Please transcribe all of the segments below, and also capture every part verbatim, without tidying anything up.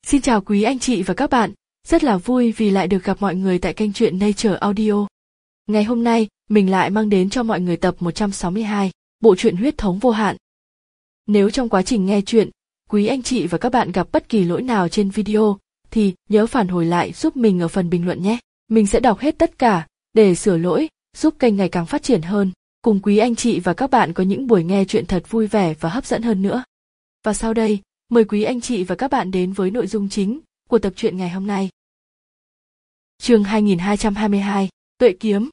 Xin chào quý anh chị và các bạn, rất là vui vì lại được gặp mọi người tại kênh truyện Nature Audio. Ngày hôm nay, mình lại mang đến cho mọi người tập một trăm sáu mươi hai, bộ truyện Huyết thống vô hạn. Nếu trong quá trình nghe truyện, quý anh chị và các bạn gặp bất kỳ lỗi nào trên video, thì nhớ phản hồi lại giúp mình ở phần bình luận nhé. Mình sẽ đọc hết tất cả, để sửa lỗi, giúp kênh ngày càng phát triển hơn, cùng quý anh chị và các bạn có những buổi nghe truyện thật vui vẻ và hấp dẫn hơn nữa. Và sau đây, mời quý anh chị và các bạn đến với nội dung chính của tập truyện ngày hôm nay. Chương hai nghìn hai trăm hai mươi hai, Tuệ kiếm.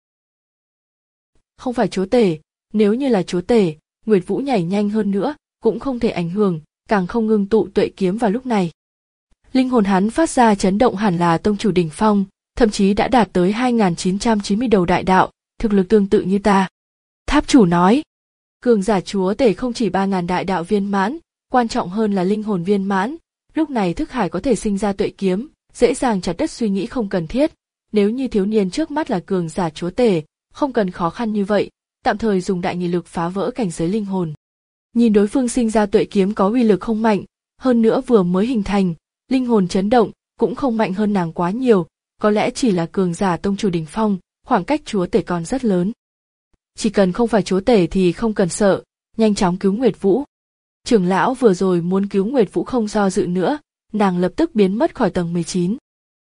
Không phải chúa tể, nếu như là chúa tể, Nguyệt Vũ nhảy nhanh hơn nữa, cũng không thể ảnh hưởng, càng không ngưng tụ tuệ kiếm vào lúc này. Linh hồn hắn phát ra chấn động hẳn là tông chủ đỉnh phong, thậm chí đã đạt tới hai nghìn chín trăm chín mươi đầu đại đạo, thực lực tương tự như ta. Tháp chủ nói, cường giả chúa tể không chỉ ba nghìn đại đạo viên mãn, quan trọng hơn là linh hồn viên mãn, lúc này thức hải có thể sinh ra tuệ kiếm, dễ dàng chặt đứt suy nghĩ không cần thiết. Nếu như thiếu niên trước mắt là cường giả chúa tể, không cần khó khăn như vậy, tạm thời dùng đại nghị lực phá vỡ cảnh giới linh hồn. Nhìn đối phương sinh ra tuệ kiếm có uy lực không mạnh, hơn nữa vừa mới hình thành, linh hồn chấn động cũng không mạnh hơn nàng quá nhiều, có lẽ chỉ là cường giả tông chủ đỉnh phong, khoảng cách chúa tể còn rất lớn. Chỉ cần không phải chúa tể thì không cần sợ, nhanh chóng cứu Nguyệt Vũ. Trưởng lão vừa rồi muốn cứu Nguyệt Vũ không do dự nữa, nàng lập tức biến mất khỏi tầng mười chín.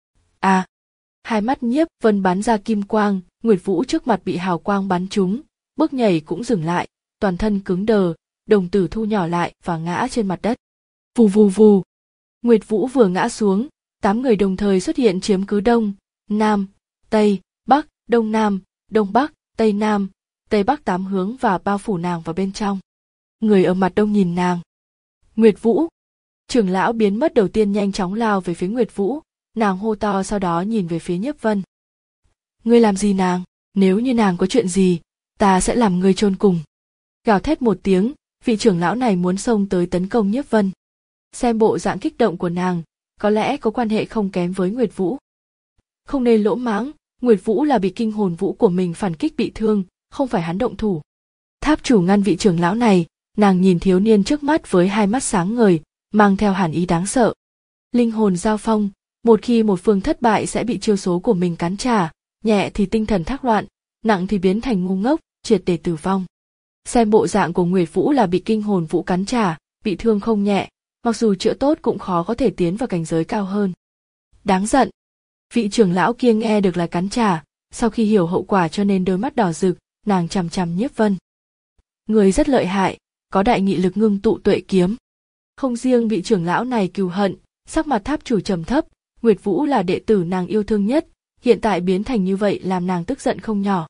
À, hai mắt Nhiếp Vân bắn ra kim quang, Nguyệt Vũ trước mặt bị hào quang bắn trúng, bước nhảy cũng dừng lại, toàn thân cứng đờ, đồng tử thu nhỏ lại và ngã trên mặt đất. Vù vù vù. Nguyệt Vũ vừa ngã xuống, tám người đồng thời xuất hiện chiếm cứ đông, nam, tây, bắc, đông nam, đông bắc, tây nam, tây bắc tám hướng và bao phủ nàng vào bên trong. Người ở mặt đông nhìn nàng. Nguyệt Vũ. Trưởng lão biến mất đầu tiên nhanh chóng lao về phía Nguyệt Vũ, nàng hô to sau đó nhìn về phía Nhiếp Vân. Ngươi làm gì nàng? Nếu như nàng có chuyện gì, ta sẽ làm ngươi chôn cùng. Gào thét một tiếng, vị trưởng lão này muốn xông tới tấn công Nhiếp Vân. Xem bộ dạng kích động của nàng, có lẽ có quan hệ không kém với Nguyệt Vũ. Không nên lỗ mãng, Nguyệt Vũ là bị kinh hồn vũ của mình phản kích bị thương, không phải hắn động thủ. Tháp chủ ngăn vị trưởng lão này, nàng nhìn thiếu niên trước mắt với hai mắt sáng ngời, mang theo hàn ý đáng sợ. Linh hồn giao phong, một khi một phương thất bại sẽ bị chiêu số của mình cắn trả, nhẹ thì tinh thần thác loạn, nặng thì biến thành ngu ngốc, triệt để tử vong. Xem bộ dạng của Nguyệt Vũ là bị kinh hồn vũ cắn trả, bị thương không nhẹ, mặc dù chữa tốt cũng khó có thể tiến vào cảnh giới cao hơn. Đáng giận. Vị trưởng lão kia nghe được là cắn trả, sau khi hiểu hậu quả cho nên đôi mắt đỏ rực, nàng chằm chằm Nhiếp Vân. Người rất lợi hại, có đại nghị lực ngưng tụ tuệ kiếm. Không riêng vị trưởng lão này cừu hận, sắc mặt tháp chủ trầm thấp, Nguyệt Vũ là đệ tử nàng yêu thương nhất, hiện tại biến thành như vậy làm nàng tức giận không nhỏ.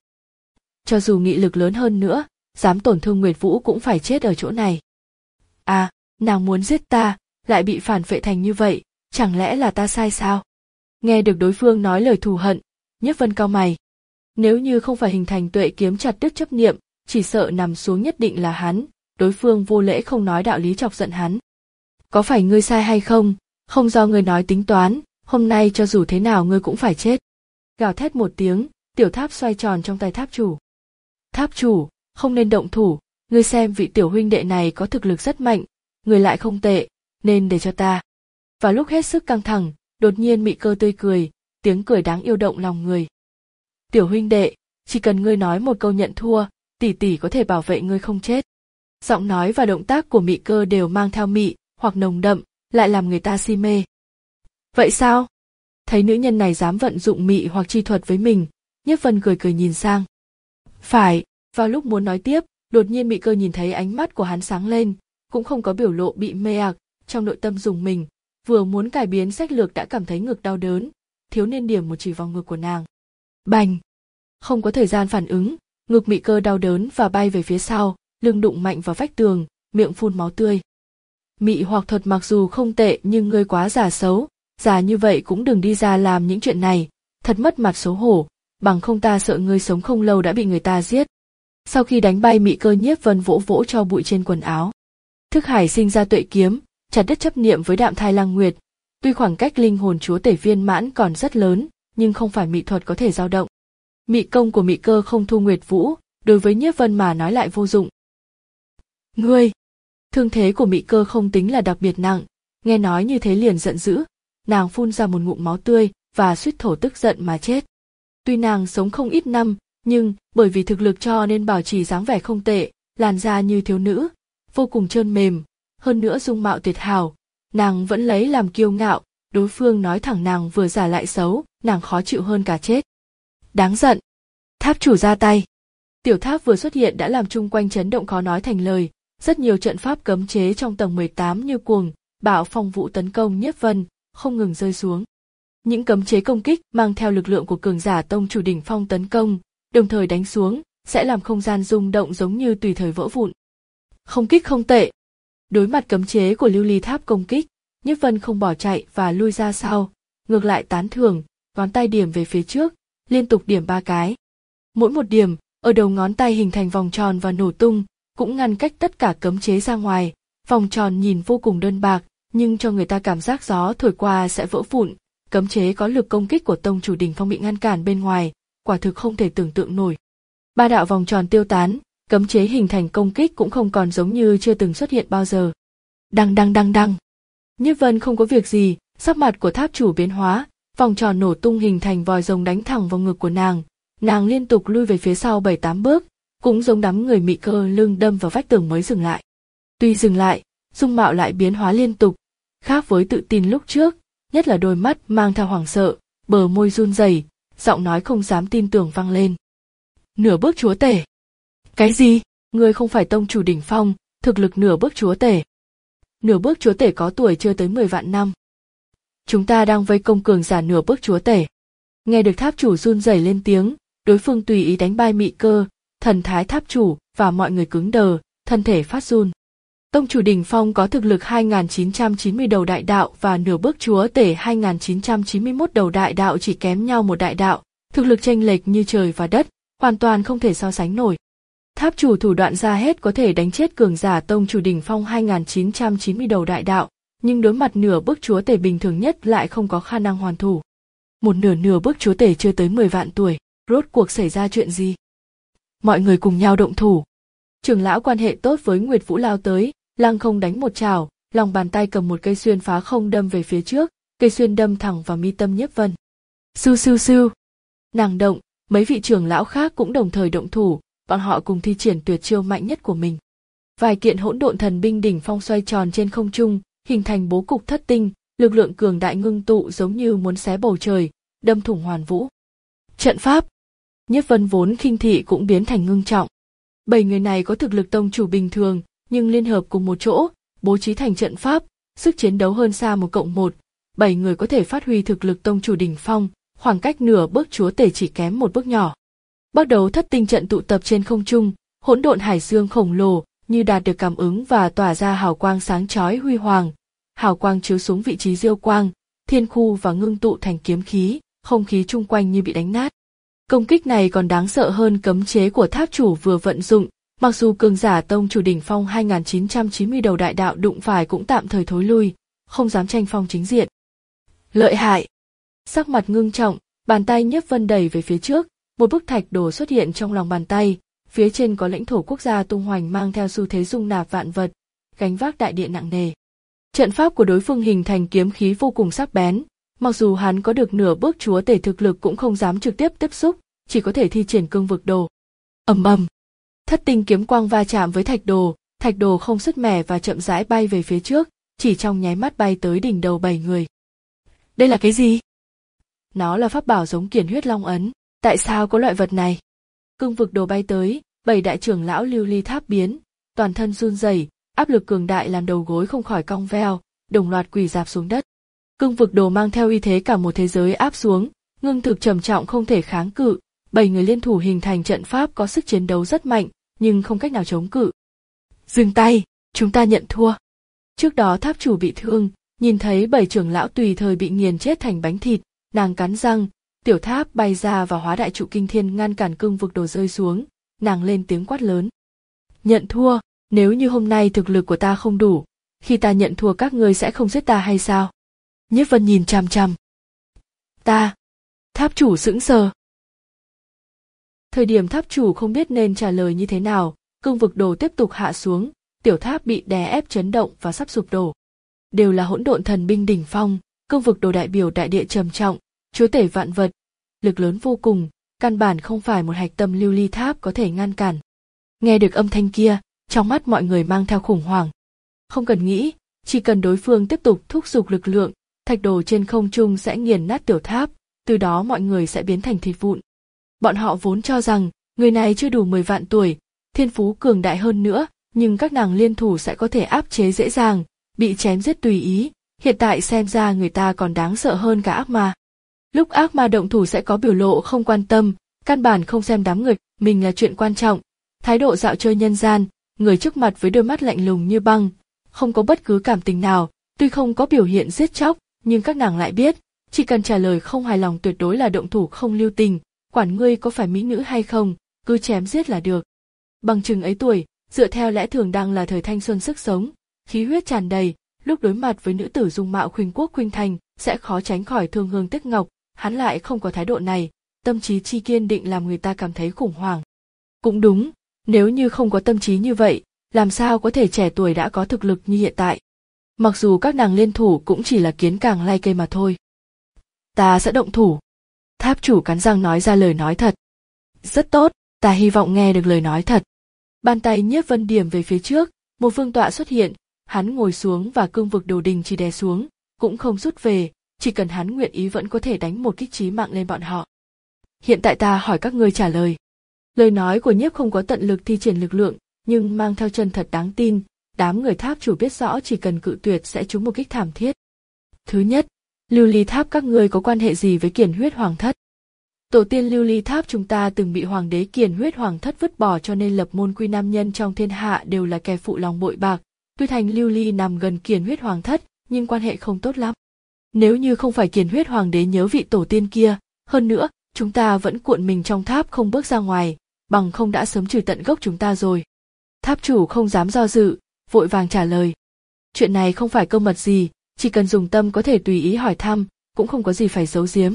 Cho dù nghị lực lớn hơn nữa, dám tổn thương Nguyệt Vũ cũng phải chết ở chỗ này. À, nàng muốn giết ta, lại bị phản phệ thành như vậy, chẳng lẽ là ta sai sao? Nghe được đối phương nói lời thù hận, Nhiếp Vân cau mày. Nếu như không phải hình thành tuệ kiếm chặt đứt chấp niệm, chỉ sợ nằm xuống nhất định là hắn, đối phương vô lễ không nói đạo lý chọc giận hắn. Có phải ngươi sai hay không, không do ngươi nói tính toán, hôm nay cho dù thế nào ngươi cũng phải chết. Gào thét một tiếng, tiểu tháp xoay tròn trong tay tháp chủ. Tháp chủ, không nên động thủ, ngươi xem vị tiểu huynh đệ này có thực lực rất mạnh, người lại không tệ, nên để cho ta. Vào lúc hết sức căng thẳng, đột nhiên Mị Cơ tươi cười, tiếng cười đáng yêu động lòng người. Tiểu huynh đệ, chỉ cần ngươi nói một câu nhận thua, tỷ tỷ có thể bảo vệ ngươi không chết. Giọng nói và động tác của Mị Cơ đều mang theo mị, hoặc nồng đậm, lại làm người ta si mê. Vậy sao? Thấy nữ nhân này dám vận dụng mị hoặc chi thuật với mình, Nhiếp Vân cười cười nhìn sang. Phải, vào lúc muốn nói tiếp, đột nhiên Mị Cơ nhìn thấy ánh mắt của hắn sáng lên, cũng không có biểu lộ bị mê ạc, trong nội tâm dùng mình, vừa muốn cải biến sách lược đã cảm thấy ngực đau đớn, thiếu niên điểm một chỉ vào ngực của nàng. Bành! Không có thời gian phản ứng, ngực Mị Cơ đau đớn và bay về phía sau, lưng đụng mạnh vào vách tường, miệng phun máu tươi. Mị hoặc thuật mặc dù không tệ nhưng ngươi quá giả xấu, giả như vậy cũng đừng đi ra làm những chuyện này, thật mất mặt xấu hổ, bằng không ta sợ ngươi sống không lâu đã bị người ta giết. Sau khi đánh bay Mị Cơ, Nhiếp Vân vỗ vỗ cho bụi trên quần áo. Thức hải sinh ra tuệ kiếm, chặt đứt chấp niệm với Đạm Thai Lang Nguyệt, tuy khoảng cách linh hồn chúa tể viên mãn còn rất lớn, nhưng không phải mị thuật có thể dao động. Mị công của Mị Cơ không thu Nguyệt Vũ, đối với Nhiếp Vân mà nói lại vô dụng. Ngươi! Thương thế của Mị Cơ không tính là đặc biệt nặng, Nghe nói như thế liền giận dữ, nàng phun ra một ngụm máu tươi và suýt thổ tức giận mà chết. Tuy nàng sống không ít năm, nhưng bởi vì thực lực cho nên bảo trì dáng vẻ không tệ, làn da như thiếu nữ, vô cùng trơn mềm, hơn nữa dung mạo tuyệt hảo, nàng vẫn lấy làm kiêu ngạo, đối phương nói thẳng nàng vừa già lại xấu, nàng khó chịu hơn cả chết. Đáng giận. Tháp chủ ra tay. Tiểu tháp vừa xuất hiện đã làm chung quanh chấn động khó nói thành lời, rất nhiều trận pháp cấm chế trong tầng mười tám như cuồng, bạo phong vũ tấn công Nhiếp Vân, không ngừng rơi xuống. Những cấm chế công kích mang theo lực lượng của cường giả tông chủ đỉnh phong tấn công, đồng thời đánh xuống, sẽ làm không gian rung động giống như tùy thời vỡ vụn. Không kích không tệ. Đối mặt cấm chế của lưu ly tháp công kích, Nhiếp Vân không bỏ chạy và lui ra sau, ngược lại tán thưởng, ngón tay điểm về phía trước, liên tục điểm ba cái. Mỗi một điểm, ở đầu ngón tay hình thành vòng tròn và nổ tung, cũng ngăn cách tất cả cấm chế ra ngoài. Vòng tròn nhìn vô cùng đơn bạc, nhưng cho người ta cảm giác gió thổi qua sẽ vỡ vụn. Cấm chế có lực công kích của tông chủ đỉnh phong bị ngăn cản bên ngoài, quả thực không thể tưởng tượng nổi. Ba đạo vòng tròn tiêu tán, cấm chế hình thành công kích cũng không còn giống như chưa từng xuất hiện bao giờ. Đăng đăng đăng đăng. Nhiếp Vân không có việc gì, sắc mặt của tháp chủ biến hóa, vòng tròn nổ tung hình thành vòi rồng đánh thẳng vào ngực của nàng. Nàng liên tục lui về phía sau bảy tám bước, cũng giống đám người mị cơ lưng đâm vào vách tường mới dừng lại. Tuy dừng lại, dung mạo lại biến hóa liên tục, khác với tự tin lúc trước, nhất là đôi mắt mang theo hoảng sợ, bờ môi run rẩy, giọng nói không dám tin tưởng vang lên. Nửa bước chúa tể. Cái gì? Ngươi không phải tông chủ đỉnh phong, thực lực nửa bước chúa tể. Nửa bước chúa tể có tuổi chưa tới mười vạn năm. Chúng ta đang vây công cường giả nửa bước chúa tể. Nghe được tháp chủ run rẩy lên tiếng, đối phương tùy ý đánh bay mị cơ, thần thái tháp chủ và mọi người cứng đờ, thân thể phát run. Tông chủ đỉnh phong có thực lực hai nghìn chín trăm chín mươi đầu đại đạo và nửa bước chúa tể hai nghìn chín trăm chín mươi mốt đầu đại đạo chỉ kém nhau một đại đạo, thực lực chênh lệch như trời và đất, hoàn toàn không thể so sánh nổi. Tháp chủ thủ đoạn ra hết có thể đánh chết cường giả tông chủ đỉnh phong hai nghìn chín trăm chín mươi đầu đại đạo, nhưng đối mặt nửa bước chúa tể bình thường nhất lại không có khả năng hoàn thủ. Một nửa nửa bước chúa tể chưa tới mười vạn tuổi, rốt cuộc xảy ra chuyện gì? Mọi người cùng nhau động thủ. Trưởng lão quan hệ tốt với Nguyệt Vũ lao tới, lăng không đánh một chảo, lòng bàn tay cầm một cây xuyên phá không đâm về phía trước, cây xuyên đâm thẳng vào mi tâm Nhiếp Vân. Sưu sưu sưu. Nàng động, mấy vị trưởng lão khác cũng đồng thời động thủ, bọn họ cùng thi triển tuyệt chiêu mạnh nhất của mình. Vài kiện hỗn độn thần binh đỉnh phong xoay tròn trên không trung, hình thành bố cục thất tinh, lực lượng cường đại ngưng tụ giống như muốn xé bầu trời, đâm thủng hoàn vũ. Trận pháp. Nhiếp Vân vốn khinh thị cũng biến thành ngưng trọng. Bảy người này có thực lực tông chủ bình thường, nhưng liên hợp cùng một chỗ, bố trí thành trận pháp, sức chiến đấu hơn xa một cộng một. Bảy người có thể phát huy thực lực tông chủ đỉnh phong, khoảng cách nửa bước chúa tể chỉ kém một bước nhỏ. Bắt đầu thất tinh trận tụ tập trên không trung, hỗn độn hải dương khổng lồ như đạt được cảm ứng và tỏa ra hào quang sáng chói huy hoàng. Hào quang chiếu xuống vị trí diêu quang, thiên khu và ngưng tụ thành kiếm khí, không khí chung quanh như bị đánh nát. Công kích này còn đáng sợ hơn cấm chế của tháp chủ vừa vận dụng, mặc dù cường giả tông chủ đỉnh phong hai nghìn chín trăm chín mươi đầu đại đạo đụng phải cũng tạm thời thối lui, không dám tranh phong chính diện. Lợi hại. Sắc mặt ngưng trọng, bàn tay Nhiếp Vân đẩy về phía trước, một bức thạch đồ xuất hiện trong lòng bàn tay, phía trên có lãnh thổ quốc gia tung hoành mang theo xu thế dung nạp vạn vật, gánh vác đại địa nặng nề. Trận pháp của đối phương hình thành kiếm khí vô cùng sắc bén, mặc dù hắn có được nửa bước chúa tể thực lực cũng không dám trực tiếp tiếp xúc, chỉ có thể thi triển cương vực đồ. Ầm ầm. Thất tinh kiếm quang va chạm với thạch đồ, thạch đồ không sứt mẻ và chậm rãi bay về phía trước, chỉ trong nháy mắt bay tới đỉnh đầu bảy người. Đây là cái gì? Nó là pháp bảo giống Kiền Huyết Long ấn, tại sao có loại vật này? Cương vực đồ bay tới, bảy đại trưởng lão lưu ly tháp biến, toàn thân run rẩy, áp lực cường đại làm đầu gối không khỏi cong veo, đồng loạt quỳ rạp xuống đất. Cương vực đồ mang theo uy thế cả một thế giới áp xuống, ngưng thực trầm trọng không thể kháng cự, bảy người liên thủ hình thành trận pháp có sức chiến đấu rất mạnh, nhưng không cách nào chống cự. Dừng tay, chúng ta nhận thua. Trước đó tháp chủ bị thương, nhìn thấy bảy trưởng lão tùy thời bị nghiền chết thành bánh thịt, nàng cắn răng, tiểu tháp bay ra và hóa đại trụ kinh thiên ngăn cản cương vực đồ rơi xuống, nàng lên tiếng quát lớn. Nhận thua, nếu như hôm nay thực lực của ta không đủ, khi ta nhận thua các ngươi sẽ không giết ta hay sao? Nhiếp Vân nhìn chằm chằm. Ta. Tháp chủ sững sờ. Thời điểm tháp chủ không biết nên trả lời như thế nào, cương vực đồ tiếp tục hạ xuống, tiểu tháp bị đè ép chấn động và sắp sụp đổ. đều là hỗn độn thần binh đỉnh phong, cương vực đồ đại biểu đại địa trầm trọng, chúa tể vạn vật, lực lớn vô cùng, căn bản không phải một hạch tâm lưu ly tháp có thể ngăn cản. Nghe được âm thanh kia, trong mắt mọi người mang theo khủng hoảng. Không cần nghĩ, chỉ cần đối phương tiếp tục thúc giục lực lượng, thạch đồ trên không trung sẽ nghiền nát tiểu tháp, từ đó mọi người sẽ biến thành thịt vụn. Bọn họ vốn cho rằng, người này chưa đủ mười vạn tuổi, thiên phú cường đại hơn nữa, nhưng các nàng liên thủ sẽ có thể áp chế dễ dàng, bị chém giết tùy ý, hiện tại xem ra người ta còn đáng sợ hơn cả ác ma. Lúc ác ma động thủ sẽ có biểu lộ không quan tâm, căn bản không xem đám người mình là chuyện quan trọng, thái độ dạo chơi nhân gian, người trước mặt với đôi mắt lạnh lùng như băng, không có bất cứ cảm tình nào, tuy không có biểu hiện giết chóc, nhưng các nàng lại biết, chỉ cần trả lời không hài lòng tuyệt đối là động thủ không lưu tình, quản ngươi có phải mỹ nữ hay không, cứ chém giết là được. Bằng chừng ấy tuổi, dựa theo lẽ thường đang là thời thanh xuân sức sống, khí huyết tràn đầy, lúc đối mặt với nữ tử dung mạo khuynh quốc khuynh thành, sẽ khó tránh khỏi thương hương tiếc ngọc, hắn lại không có thái độ này, tâm trí chi kiên định làm người ta cảm thấy khủng hoảng. Cũng đúng, nếu như không có tâm trí như vậy, làm sao có thể trẻ tuổi đã có thực lực như hiện tại. Mặc dù các nàng liên thủ cũng chỉ là kiến càng lai cây mà thôi. Ta sẽ động thủ. Tháp chủ cắn răng nói ra lời nói thật. Rất tốt, ta hy vọng nghe được lời nói thật. Bàn tay Nhiếp Vân điểm về phía trước, một vương tọa xuất hiện, hắn ngồi xuống và cương vực đồ đình chỉ đè xuống, cũng không rút về, chỉ cần hắn nguyện ý vẫn có thể đánh một kích chí mạng lên bọn họ. Hiện tại ta hỏi các ngươi trả lời. Lời nói của Nhiếp không có tận lực thi triển lực lượng, nhưng mang theo chân thật đáng tin, đám người tháp chủ biết rõ chỉ cần cự tuyệt sẽ trúng một kích thảm thiết. Thứ nhất, lưu ly tháp các ngươi có quan hệ gì với Kiền Huyết Hoàng Thất? Tổ tiên lưu ly tháp chúng ta từng bị hoàng đế Kiền Huyết Hoàng Thất vứt bỏ cho nên lập môn quy nam nhân trong thiên hạ đều là kẻ phụ lòng bội bạc, tuy thành lưu ly nằm gần Kiền Huyết Hoàng Thất, nhưng quan hệ không tốt lắm. Nếu như không phải Kiền Huyết Hoàng đế nhớ vị tổ tiên kia, hơn nữa, chúng ta vẫn cuộn mình trong tháp không bước ra ngoài, bằng không đã sớm trừ tận gốc chúng ta rồi. Tháp chủ không dám do dự, vội vàng trả lời. Chuyện này không phải cơ mật gì, chỉ cần dùng tâm có thể tùy ý hỏi thăm, cũng không có gì phải giấu giếm.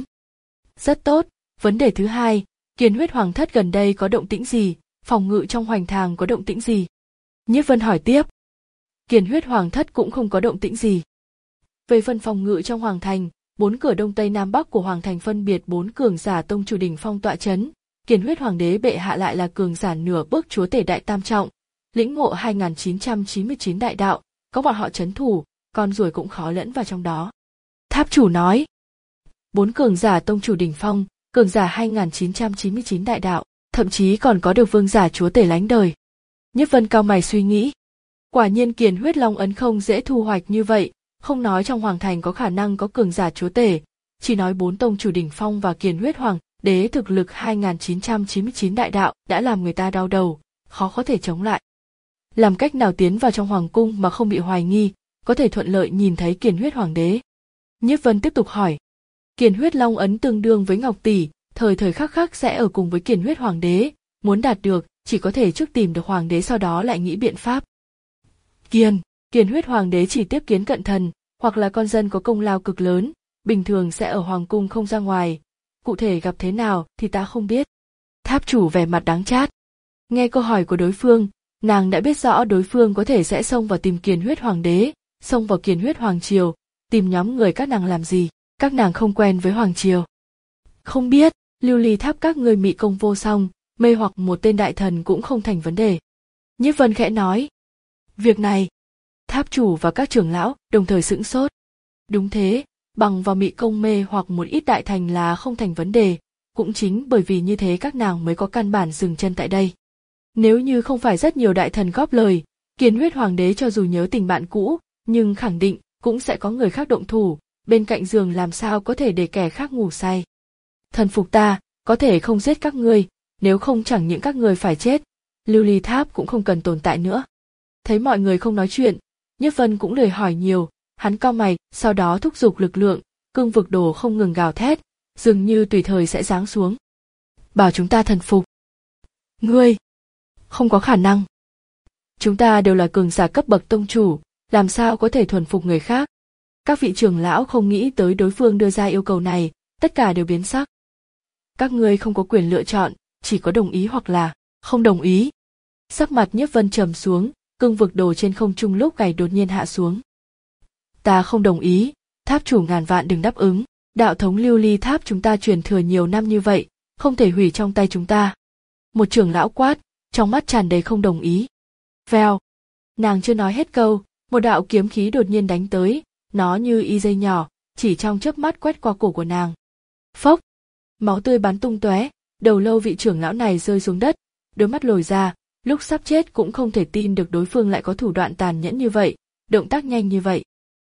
Rất tốt, vấn đề thứ hai, Kiền Huyết Hoàng Thất gần đây có động tĩnh gì, phòng ngự trong hoành thàng có động tĩnh gì? Nhiếp Vân hỏi tiếp. Kiền Huyết Hoàng Thất cũng không có động tĩnh gì. Về phần phòng ngự trong hoàng thành, bốn cửa đông tây nam bắc của hoàng thành phân biệt bốn cường giả tông chủ đỉnh phong tọa chấn, Kiền Huyết Hoàng đế bệ hạ lại là cường giả nửa bước chúa tể đại tam trọng, lĩnh ngộ hai nghìn chín trăm chín mươi chín đại đạo, có bọn họ trấn thủ, con ruồi cũng khó lẫn vào trong đó. Tháp chủ nói, bốn cường giả tông chủ đỉnh phong, cường giả hai nghìn chín trăm chín mươi chín đại đạo, thậm chí còn có được vương giả chúa tể lánh đời. Nhiếp Vân cao mày suy nghĩ, quả nhiên Kiền Huyết Long ấn không dễ thu hoạch như vậy, không nói trong hoàng thành có khả năng có cường giả chúa tể, chỉ nói bốn tông chủ đỉnh phong và Kiền Huyết Hoàng đế thực lực hai nghìn chín trăm chín mươi chín đại đạo đã làm người ta đau đầu, khó có thể chống lại. Làm cách nào tiến vào trong hoàng cung mà không bị hoài nghi, có thể thuận lợi nhìn thấy Kiền Huyết Hoàng đế? Nhiếp Vân tiếp tục hỏi. Kiền Huyết Long ấn tương đương với Ngọc tỷ, thời thời khắc khắc sẽ ở cùng với Kiền Huyết Hoàng đế, muốn đạt được, chỉ có thể trước tìm được hoàng đế sau đó lại nghĩ biện pháp. Kiền, Kiền Huyết Hoàng đế chỉ tiếp kiến cận thần, hoặc là con dân có công lao cực lớn, bình thường sẽ ở hoàng cung không ra ngoài, cụ thể gặp thế nào thì ta không biết. Tháp chủ vẻ mặt đáng chát. Nghe câu hỏi của đối phương, nàng đã biết rõ đối phương có thể sẽ xông vào tìm Kiền Huyết Hoàng đế, xông vào Kiền Huyết Hoàng triều, tìm nhóm người các nàng làm gì, các nàng không quen với hoàng triều. Không biết, lưu ly tháp các ngươi mị công vô song, mê hoặc một tên đại thần cũng không thành vấn đề. Nhiếp Vân khẽ nói. Việc này, tháp chủ và các trưởng lão đồng thời sững sốt. Đúng thế, bằng vào mị công mê hoặc một ít đại thành là không thành vấn đề, cũng chính bởi vì như thế các nàng mới có căn bản dừng chân tại đây. Nếu như không phải rất nhiều đại thần góp lời, Kiền Huyết Hoàng đế cho dù nhớ tình bạn cũ, nhưng khẳng định cũng sẽ có người khác động thủ, bên cạnh giường làm sao có thể để kẻ khác ngủ say. Thần phục ta, có thể không giết các ngươi, nếu không chẳng những các ngươi phải chết, lưu ly tháp cũng không cần tồn tại nữa. Thấy mọi người không nói chuyện, Nhiếp Vân cũng lười hỏi nhiều, hắn cau mày, sau đó thúc giục lực lượng, cương vực đồ không ngừng gào thét, dường như tùy thời sẽ giáng xuống. Bảo chúng ta thần phục. Ngươi, không có khả năng. Chúng ta đều là cường giả cấp bậc tông chủ, làm sao có thể thuần phục người khác. Các vị trưởng lão không nghĩ tới đối phương đưa ra yêu cầu này, tất cả đều biến sắc. Các ngươi không có quyền lựa chọn, chỉ có đồng ý hoặc là không đồng ý. Sắc mặt Nhiếp Vân trầm xuống, cương vực đồ trên không trung lúc gầy đột nhiên hạ xuống. Ta không đồng ý, tháp chủ ngàn vạn đừng đáp ứng. Đạo thống lưu ly tháp chúng ta truyền thừa nhiều năm như vậy, không thể hủy trong tay chúng ta. Một trưởng lão quát, trong mắt tràn đầy không đồng ý. Vèo. Nàng chưa nói hết câu, một đạo kiếm khí đột nhiên đánh tới, nó như y dây nhỏ, chỉ trong chớp mắt quét qua cổ của nàng. Phốc. Máu tươi bắn tung tóe, đầu lâu vị trưởng lão này rơi xuống đất, đôi mắt lồi ra, lúc sắp chết cũng không thể tin được đối phương lại có thủ đoạn tàn nhẫn như vậy, động tác nhanh như vậy.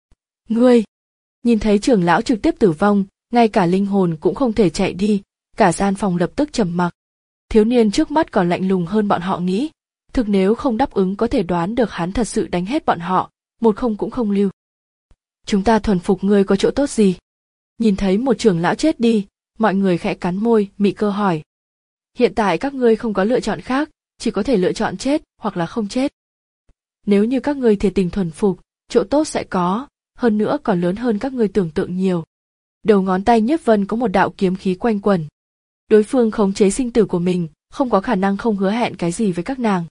Ngươi! Nhìn thấy trưởng lão trực tiếp tử vong, ngay cả linh hồn cũng không thể chạy đi, cả gian phòng lập tức trầm mặc. Thiếu niên trước mắt còn lạnh lùng hơn bọn họ nghĩ, thực nếu không đáp ứng có thể đoán được hắn thật sự đánh hết bọn họ, một không cũng không lưu. Chúng ta thuần phục ngươi có chỗ tốt gì? Nhìn thấy một trưởng lão chết đi, mọi người khẽ cắn môi, Mị Cơ hỏi. Hiện tại các ngươi không có lựa chọn khác, chỉ có thể lựa chọn chết hoặc là không chết. Nếu như các ngươi thiệt tình thuần phục, chỗ tốt sẽ có, hơn nữa còn lớn hơn các ngươi tưởng tượng nhiều. Đầu ngón tay Nhiếp Vân có một đạo kiếm khí quanh quẩn. Đối phương khống chế sinh tử của mình, không có khả năng không hứa hẹn cái gì với các nàng.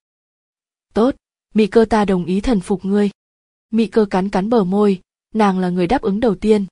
Tốt, Mị Cơ ta đồng ý thần phục ngươi. Mị Cơ cắn cắn bờ môi, nàng là người đáp ứng đầu tiên.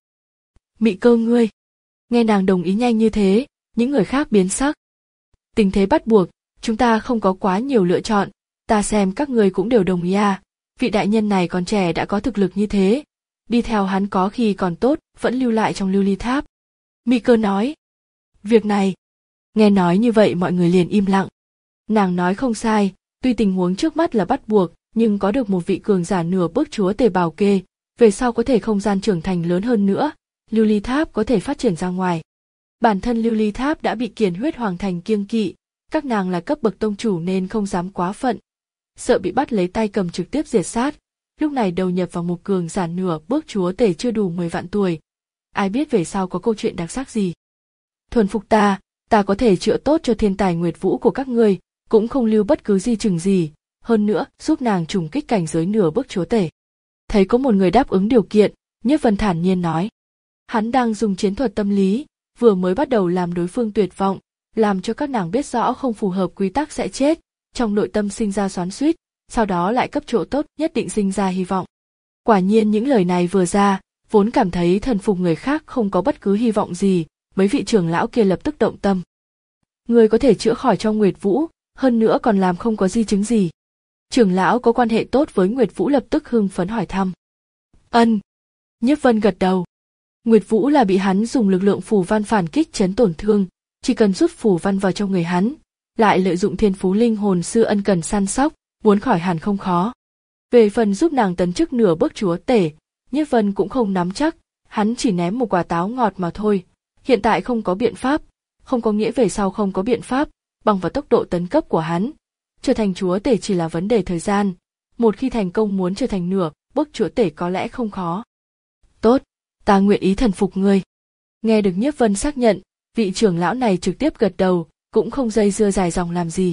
Mị Cơ ngươi. Nghe nàng đồng ý nhanh như thế, những người khác biến sắc. Tình thế bắt buộc, chúng ta không có quá nhiều lựa chọn, ta xem các ngươi cũng đều đồng ý à, vị đại nhân này còn trẻ đã có thực lực như thế, đi theo hắn có khi còn tốt, vẫn lưu lại trong lưu ly tháp. Mị Cơ nói. Việc này, nghe nói như vậy mọi người liền im lặng. Nàng nói không sai, tuy tình huống trước mắt là bắt buộc, nhưng có được một vị cường giả nửa bước chúa tể bảo kê, về sau có thể không gian trưởng thành lớn hơn nữa, lưu ly tháp có thể phát triển ra ngoài. Bản thân lưu ly tháp đã bị Kiền Huyết Hoàng thành kiêng kỵ, các nàng là cấp bậc tông chủ nên không dám quá phận, sợ bị bắt lấy tay cầm trực tiếp diệt sát. Lúc này đầu nhập vào một cường giả nửa bước chúa tể chưa đủ mười vạn tuổi, ai biết về sau có câu chuyện đặc sắc gì. Thuần phục ta, ta có thể chữa tốt cho thiên tài Nguyệt Vũ của các ngươi, cũng không lưu bất cứ di chứng gì, hơn nữa giúp nàng trùng kích cảnh giới nửa bước chúa tể. Thấy có một người đáp ứng điều kiện, Nhiếp Vân thản nhiên nói. Hắn đang dùng chiến thuật tâm lý, vừa mới bắt đầu làm đối phương tuyệt vọng, làm cho các nàng biết rõ không phù hợp quy tắc sẽ chết, trong nội tâm sinh ra xoắn xuýt, sau đó lại cấp chỗ tốt nhất định sinh ra hy vọng. Quả nhiên những lời này vừa ra, vốn cảm thấy thần phục người khác không có bất cứ hy vọng gì, mấy vị trưởng lão kia lập tức động tâm. Người có thể chữa khỏi cho Nguyệt Vũ, hơn nữa còn làm không có di chứng gì. Trưởng lão có quan hệ tốt với Nguyệt Vũ lập tức hưng phấn hỏi thăm. Ân. Nhiếp Vân gật đầu. Nguyệt Vũ là bị hắn dùng lực lượng phù văn phản kích chấn tổn thương, chỉ cần rút phù văn vào trong người hắn, lại lợi dụng thiên phú linh hồn sư ân cần săn sóc, muốn khỏi hẳn không khó. Về phần giúp nàng tấn chức nửa bước chúa tể, Nhiếp Vân cũng không nắm chắc, hắn chỉ ném một quả táo ngọt mà thôi. Hiện tại không có biện pháp, không có nghĩa về sau không có biện pháp, bằng vào tốc độ tấn cấp của hắn, trở thành chúa tể chỉ là vấn đề thời gian. Một khi thành công muốn trở thành nửa bước chúa tể có lẽ không khó. Tốt, ta nguyện ý thần phục ngươi. Nghe được Nhiếp Vân xác nhận, vị trưởng lão này trực tiếp gật đầu, cũng không dây dưa dài dòng làm gì.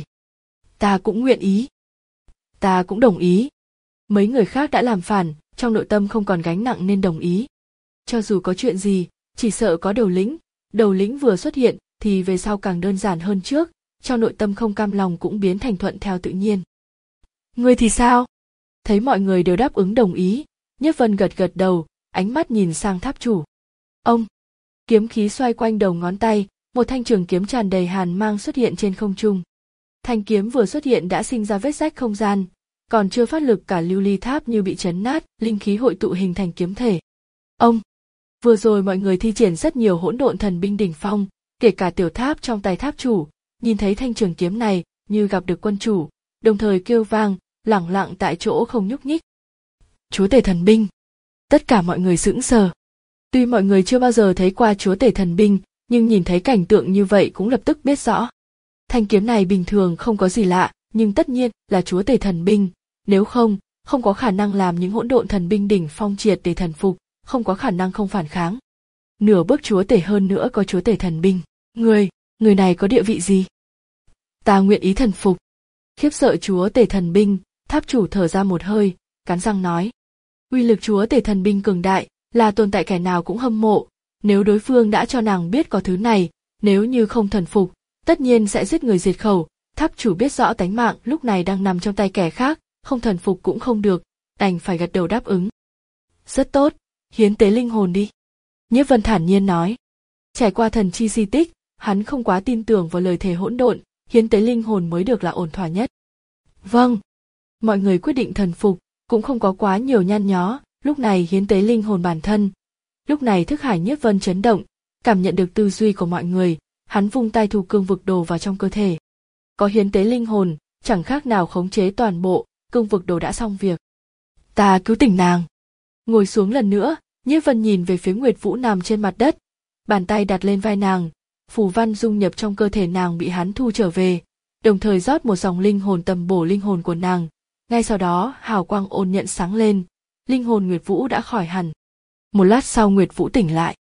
Ta cũng nguyện ý. Ta cũng đồng ý. Mấy người khác đã làm phản, trong nội tâm không còn gánh nặng nên đồng ý. Cho dù có chuyện gì, chỉ sợ có đầu lĩnh, đầu lĩnh vừa xuất hiện thì về sau càng đơn giản hơn trước, trong nội tâm không cam lòng cũng biến thành thuận theo tự nhiên. Ngươi thì sao? Thấy mọi người đều đáp ứng đồng ý, Nhiếp Vân gật gật đầu, ánh mắt nhìn sang tháp chủ. Ông! Kiếm khí xoay quanh đầu ngón tay, một thanh trường kiếm tràn đầy hàn mang xuất hiện trên không trung. Thanh kiếm vừa xuất hiện đã sinh ra vết rách không gian, còn chưa phát lực cả lưu ly tháp như bị chấn nát, linh khí hội tụ hình thành kiếm thể. Ông! Vừa rồi mọi người thi triển rất nhiều hỗn độn thần binh đỉnh phong, kể cả tiểu tháp trong tay tháp chủ, nhìn thấy thanh trường kiếm này như gặp được quân chủ, đồng thời kêu vang, lẳng lặng tại chỗ không nhúc nhích. Chúa tể thần binh! Tất cả mọi người sững sờ. Tuy mọi người chưa bao giờ thấy qua chúa tể thần binh, nhưng nhìn thấy cảnh tượng như vậy cũng lập tức biết rõ. Thanh kiếm này bình thường không có gì lạ, nhưng tất nhiên là chúa tể thần binh, nếu không, không có khả năng làm những hỗn độn thần binh đỉnh phong triệt để thần phục, không có khả năng không phản kháng. Nửa bước chúa tể hơn nữa có chúa tể thần binh, người, người này có địa vị gì? Ta nguyện ý thần phục. Khiếp sợ chúa tể thần binh, tháp chủ thở ra một hơi, cắn răng nói. Uy lực chúa tể thần binh cường đại, là tồn tại kẻ nào cũng hâm mộ, nếu đối phương đã cho nàng biết có thứ này, nếu như không thần phục, tất nhiên sẽ giết người diệt khẩu. Tháp chủ biết rõ tánh mạng lúc này đang nằm trong tay kẻ khác, không thần phục cũng không được, đành phải gật đầu đáp ứng. Rất tốt, Hiến tế linh hồn đi. Nhiếp Vân thản nhiên nói. Trải qua thần chi di tích, hắn không quá tin tưởng vào lời thề hỗn độn, hiến tế linh hồn mới được là ổn thỏa nhất. Vâng. Mọi người quyết định thần phục, cũng không có quá nhiều nhăn nhó, lúc này hiến tế linh hồn bản thân. Lúc này thức hải Nhiếp Vân chấn động, cảm nhận được tư duy của mọi người, hắn vung tay thu cương vực đồ vào trong cơ thể. Có hiến tế linh hồn, chẳng khác nào khống chế toàn bộ, cương vực đồ đã xong việc. Ta cứu tỉnh nàng. Ngồi xuống lần nữa, Nhiếp Vân nhìn về phía Nguyệt Vũ nằm trên mặt đất, bàn tay đặt lên vai nàng, phù văn dung nhập trong cơ thể nàng bị hắn thu trở về, đồng thời rót một dòng linh hồn tầm bổ linh hồn của nàng. Ngay sau đó hào quang ôn nhuận sáng lên, linh hồn Nguyệt Vũ đã khỏi hẳn. Một lát sau Nguyệt Vũ tỉnh lại.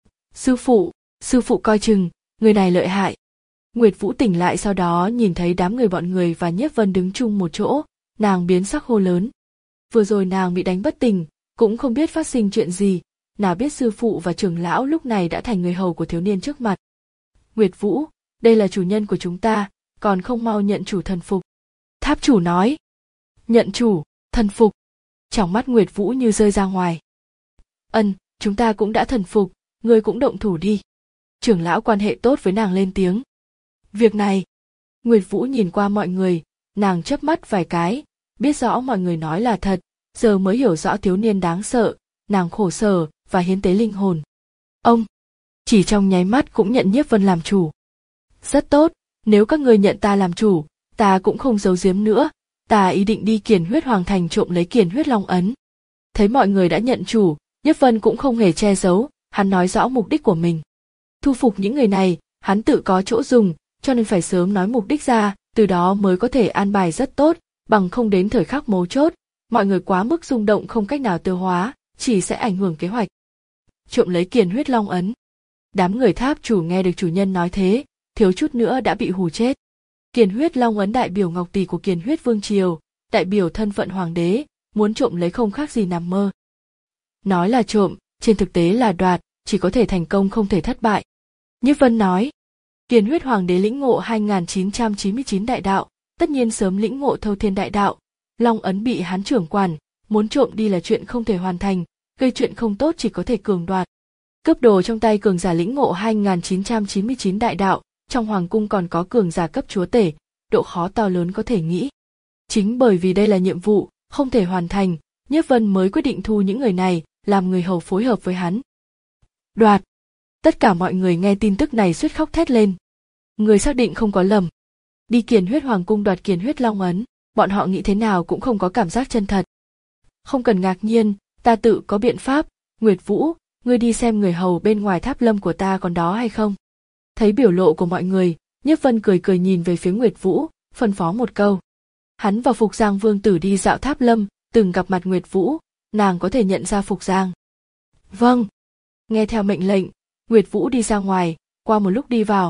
Sư phụ, sư phụ coi chừng, người này lợi hại. Nguyệt Vũ tỉnh lại sau đó nhìn thấy đám người bọn người và Nhiếp Vân đứng chung một chỗ, nàng biến sắc hô lớn. Vừa rồi nàng bị đánh bất tỉnh, cũng không biết phát sinh chuyện gì, nào biết sư phụ và trưởng lão lúc này đã thành người hầu của thiếu niên trước mặt. Nguyệt Vũ, đây là chủ nhân của chúng ta, còn không mau nhận chủ thần phục. Tháp chủ nói. Nhận chủ, thần phục. Trong mắt Nguyệt Vũ như rơi ra ngoài. Ân, chúng ta cũng đã thần phục, ngươi cũng động thủ đi. Trưởng lão quan hệ tốt với nàng lên tiếng. Việc này, Nguyệt Vũ nhìn qua mọi người, nàng chớp mắt vài cái, biết rõ mọi người nói là thật, giờ mới hiểu rõ thiếu niên đáng sợ, nàng khổ sở và hiến tế linh hồn. Ông, chỉ trong nháy mắt cũng nhận Nhiếp Vân làm chủ. Rất tốt, nếu các ngươi nhận ta làm chủ, ta cũng không giấu giếm nữa, ta ý định đi Kiền Huyết Hoàng Thành trộm lấy Kiền Huyết Long Ấn. Thấy mọi người đã nhận chủ, Nhiếp Vân cũng không hề che giấu, hắn nói rõ mục đích của mình. Thu phục những người này, hắn tự có chỗ dùng, cho nên phải sớm nói mục đích ra, từ đó mới có thể an bài rất tốt, bằng không đến thời khắc mấu chốt, mọi người quá mức rung động không cách nào tiêu hóa, chỉ sẽ ảnh hưởng kế hoạch. Trộm lấy Kiền Huyết Long Ấn. Đám người tháp chủ nghe được chủ nhân nói thế, thiếu chút nữa đã bị hù chết. Kiền Huyết Long Ấn đại biểu ngọc tỷ của Kiền Huyết Vương Triều, đại biểu thân phận hoàng đế, muốn trộm lấy không khác gì nằm mơ. Nói là trộm, trên thực tế là đoạt, chỉ có thể thành công không thể thất bại. Nhiếp Vân nói, Kiền Huyết Hoàng đế lĩnh ngộ hai nghìn chín trăm chín mươi chín đại đạo, tất nhiên sớm lĩnh ngộ thâu thiên đại đạo. Long ấn bị hắn trưởng quản, muốn trộm đi là chuyện không thể hoàn thành, gây chuyện không tốt chỉ có thể cường đoạt. Cướp đồ trong tay cường giả lĩnh ngộ hai nghìn chín trăm chín mươi chín đại đạo, trong hoàng cung còn có cường giả cấp chúa tể, độ khó to lớn có thể nghĩ. Chính bởi vì đây là nhiệm vụ, không thể hoàn thành, Nhiếp Vân mới quyết định thu những người này, làm người hầu phối hợp với hắn. Đoạt. Tất cả mọi người nghe tin tức này suýt khóc thét lên. Người xác định không có lầm. Đi Kiền Huyết Hoàng cung đoạt Kiền Huyết Long Ấn, bọn họ nghĩ thế nào cũng không có cảm giác chân thật. Không cần ngạc nhiên, ta tự có biện pháp, Nguyệt Vũ, ngươi đi xem người hầu bên ngoài tháp lâm của ta còn đó hay không. Thấy biểu lộ của mọi người, Nhiếp Vân cười cười nhìn về phía Nguyệt Vũ, phân phó một câu. Hắn và Phục Giang Vương tử đi dạo tháp lâm, từng gặp mặt Nguyệt Vũ, nàng có thể nhận ra Phục Giang. Vâng. Nghe theo mệnh lệnh, Nguyệt Vũ đi ra ngoài, qua một lúc đi vào.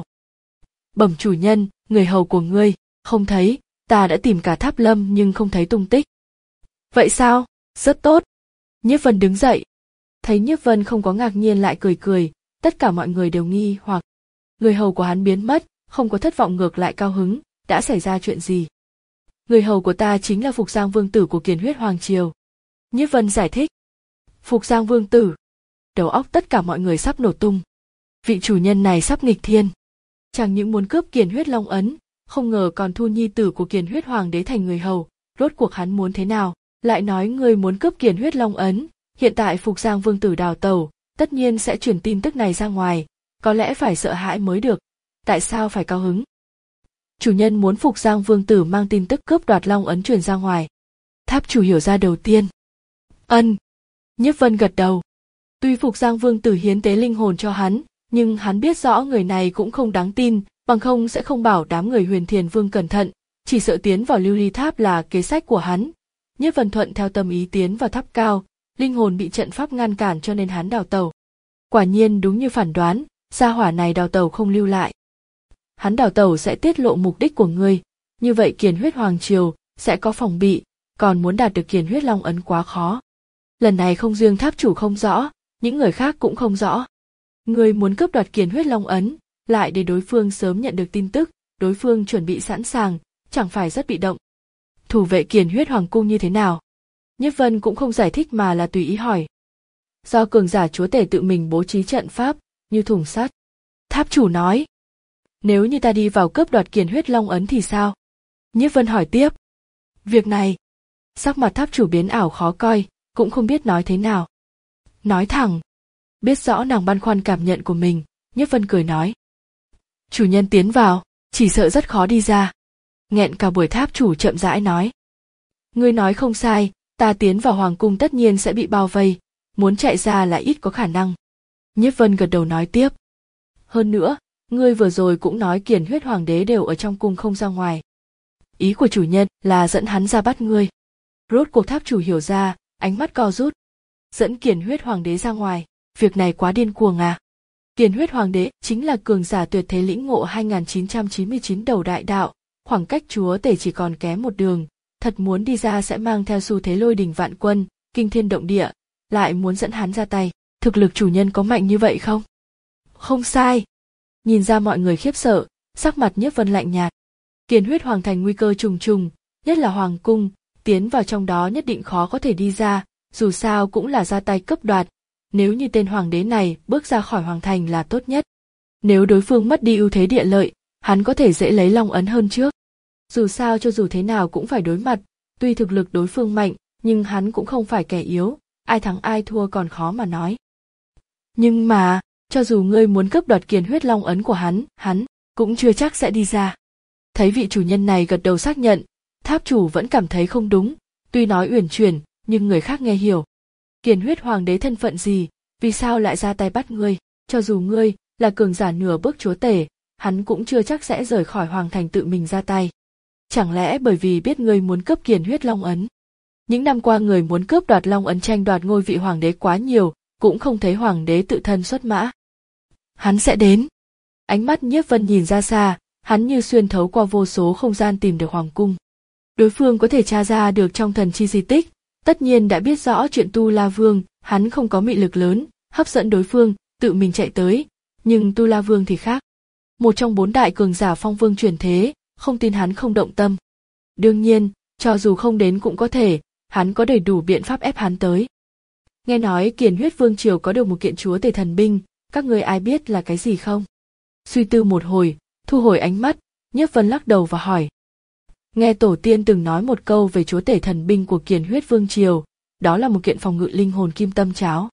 Bẩm chủ nhân, người hầu của ngươi, không thấy, ta đã tìm cả tháp lâm nhưng không thấy tung tích. Vậy sao? Rất tốt. Nhiếp Vân đứng dậy. Thấy Nhiếp Vân không có ngạc nhiên lại cười cười, tất cả mọi người đều nghi hoặc. Người hầu của hắn biến mất, không có thất vọng ngược lại cao hứng, đã xảy ra chuyện gì? Người hầu của ta chính là Phục Giang Vương tử của Kiền Huyết Hoàng Triều. Nhiếp Vân giải thích. Phục Giang Vương tử. Đầu óc tất cả mọi người sắp nổ tung. Vị chủ nhân này sắp nghịch thiên. Chẳng những muốn cướp Kiền Huyết Long Ấn, không ngờ còn thu nhi tử của Kiền Huyết Hoàng đế thành người hầu, rốt cuộc hắn muốn thế nào? Lại nói người muốn cướp Kiền Huyết Long Ấn, hiện tại Phục Giang Vương tử đào tẩu, tất nhiên sẽ truyền tin tức này ra ngoài, có lẽ phải sợ hãi mới được. Tại sao phải cao hứng? Chủ nhân muốn Phục Giang Vương tử mang tin tức cướp đoạt Long Ấn truyền ra ngoài. Tháp chủ hiểu ra đầu tiên. Ân. Nhiếp Vân gật đầu. Tuy Phục Giang Vương tử hiến tế linh hồn cho hắn, nhưng hắn biết rõ người này cũng không đáng tin, bằng không sẽ không bảo đám người Huyền Thiền Vương cẩn thận, chỉ sợ tiến vào lưu ly tháp là kế sách của hắn. Nhiếp Vân thuận theo tâm ý tiến vào tháp cao, linh hồn bị trận pháp ngăn cản cho nên hắn đào tẩu. Quả nhiên đúng như phản đoán, gia hỏa này đào tẩu không lưu lại. Hắn đào tẩu sẽ tiết lộ mục đích của ngươi, như vậy Kiền Huyết Hoàng Triều sẽ có phòng bị, còn muốn đạt được Kiền Huyết Long Ấn quá khó. Lần này không riêng tháp chủ không rõ, những người khác cũng không rõ. Ngươi muốn cướp đoạt Kiền Huyết Long Ấn, lại để đối phương sớm nhận được tin tức, đối phương chuẩn bị sẵn sàng, chẳng phải rất bị động. Thủ vệ Kiền Huyết Hoàng cung như thế nào? Nhiếp Vân cũng không giải thích mà là tùy ý hỏi. do cường giả chúa tể tự mình bố trí trận pháp, như thùng sắt. Tháp chủ nói, nếu như ta đi vào cướp đoạt Kiền Huyết Long ấn thì sao? Nhiếp Vân hỏi tiếp. Việc này, sắc mặt tháp chủ biến ảo khó coi, cũng không biết nói thế nào. Nói thẳng, biết rõ nàng băn khoăn cảm nhận của mình, Nhiếp Vân cười nói. Chủ nhân tiến vào, chỉ sợ rất khó đi ra. Nghẹn cả buổi tháp chủ chậm rãi nói. Ngươi nói không sai, ta tiến vào hoàng cung tất nhiên sẽ bị bao vây, muốn chạy ra là ít có khả năng. Nhiếp Vân gật đầu nói tiếp. Hơn nữa, ngươi vừa rồi cũng nói Kiền Huyết Hoàng đế đều ở trong cung không ra ngoài. Ý của chủ nhân là dẫn hắn ra bắt ngươi. Rốt cuộc tháp chủ hiểu ra, ánh mắt co rút. Dẫn Kiền Huyết Hoàng đế ra ngoài, việc này quá điên cuồng à. Kiền Huyết Hoàng đế chính là cường giả tuyệt thế lĩnh ngộ hai nghìn chín trăm chín mươi chín đầu đại đạo, khoảng cách chúa tể chỉ còn kém một đường, thật muốn đi ra sẽ mang theo xu thế lôi đình vạn quân, kinh thiên động địa, lại muốn dẫn hắn ra tay, thực lực chủ nhân có mạnh như vậy không? Không sai. Nhìn ra mọi người khiếp sợ, sắc mặt Nhiếp Vân lạnh nhạt. Kiền Huyết Hoàng thành nguy cơ trùng trùng, nhất là hoàng cung, tiến vào trong đó nhất định khó có thể đi ra, dù sao cũng là ra tay cướp đoạt, nếu như tên hoàng đế này bước ra khỏi hoàng thành là tốt nhất. Nếu đối phương mất đi ưu thế địa lợi, hắn có thể dễ lấy Long ấn hơn trước. Dù sao cho dù thế nào cũng phải đối mặt, tuy thực lực đối phương mạnh, nhưng hắn cũng không phải kẻ yếu, ai thắng ai thua còn khó mà nói. Nhưng mà, cho dù ngươi muốn cướp đoạt Kiền Huyết Long ấn của hắn, hắn cũng chưa chắc sẽ đi ra. Thấy vị chủ nhân này gật đầu xác nhận, tháp chủ vẫn cảm thấy không đúng, tuy nói uyển chuyển, nhưng người khác nghe hiểu. Kiền Huyết Hoàng đế thân phận gì, vì sao lại ra tay bắt ngươi, cho dù ngươi là cường giả nửa bước chúa tể, hắn cũng chưa chắc sẽ rời khỏi hoàng thành tự mình ra tay. Chẳng lẽ bởi vì biết ngươi muốn cướp Kiền Huyết Long ấn? Những năm qua người muốn cướp đoạt Long ấn tranh đoạt ngôi vị hoàng đế quá nhiều, cũng không thấy hoàng đế tự thân xuất mã. Hắn sẽ đến. Ánh mắt Nhiếp Vân nhìn ra xa, hắn như xuyên thấu qua vô số không gian tìm được hoàng cung. Đối phương có thể tra ra được trong thần chi di tích, tất nhiên đã biết rõ chuyện Tu La Vương, hắn không có mị lực lớn, hấp dẫn đối phương, tự mình chạy tới, nhưng Tu La Vương thì khác. Một trong bốn đại cường giả phong vương truyền thế, không tin hắn không động tâm. Đương nhiên, cho dù không đến cũng có thể, hắn có đầy đủ biện pháp ép hắn tới. Nghe nói Kiền Huyết Vương triều có được một kiện chúa tể thần binh, các người ai biết là cái gì không? Suy tư một hồi, thu hồi ánh mắt, Nhiếp Vân lắc đầu và hỏi. Nghe tổ tiên từng nói một câu về chúa tể thần binh của Kiền Huyết Vương triều, đó là một kiện phòng ngự linh hồn kim tâm cháo.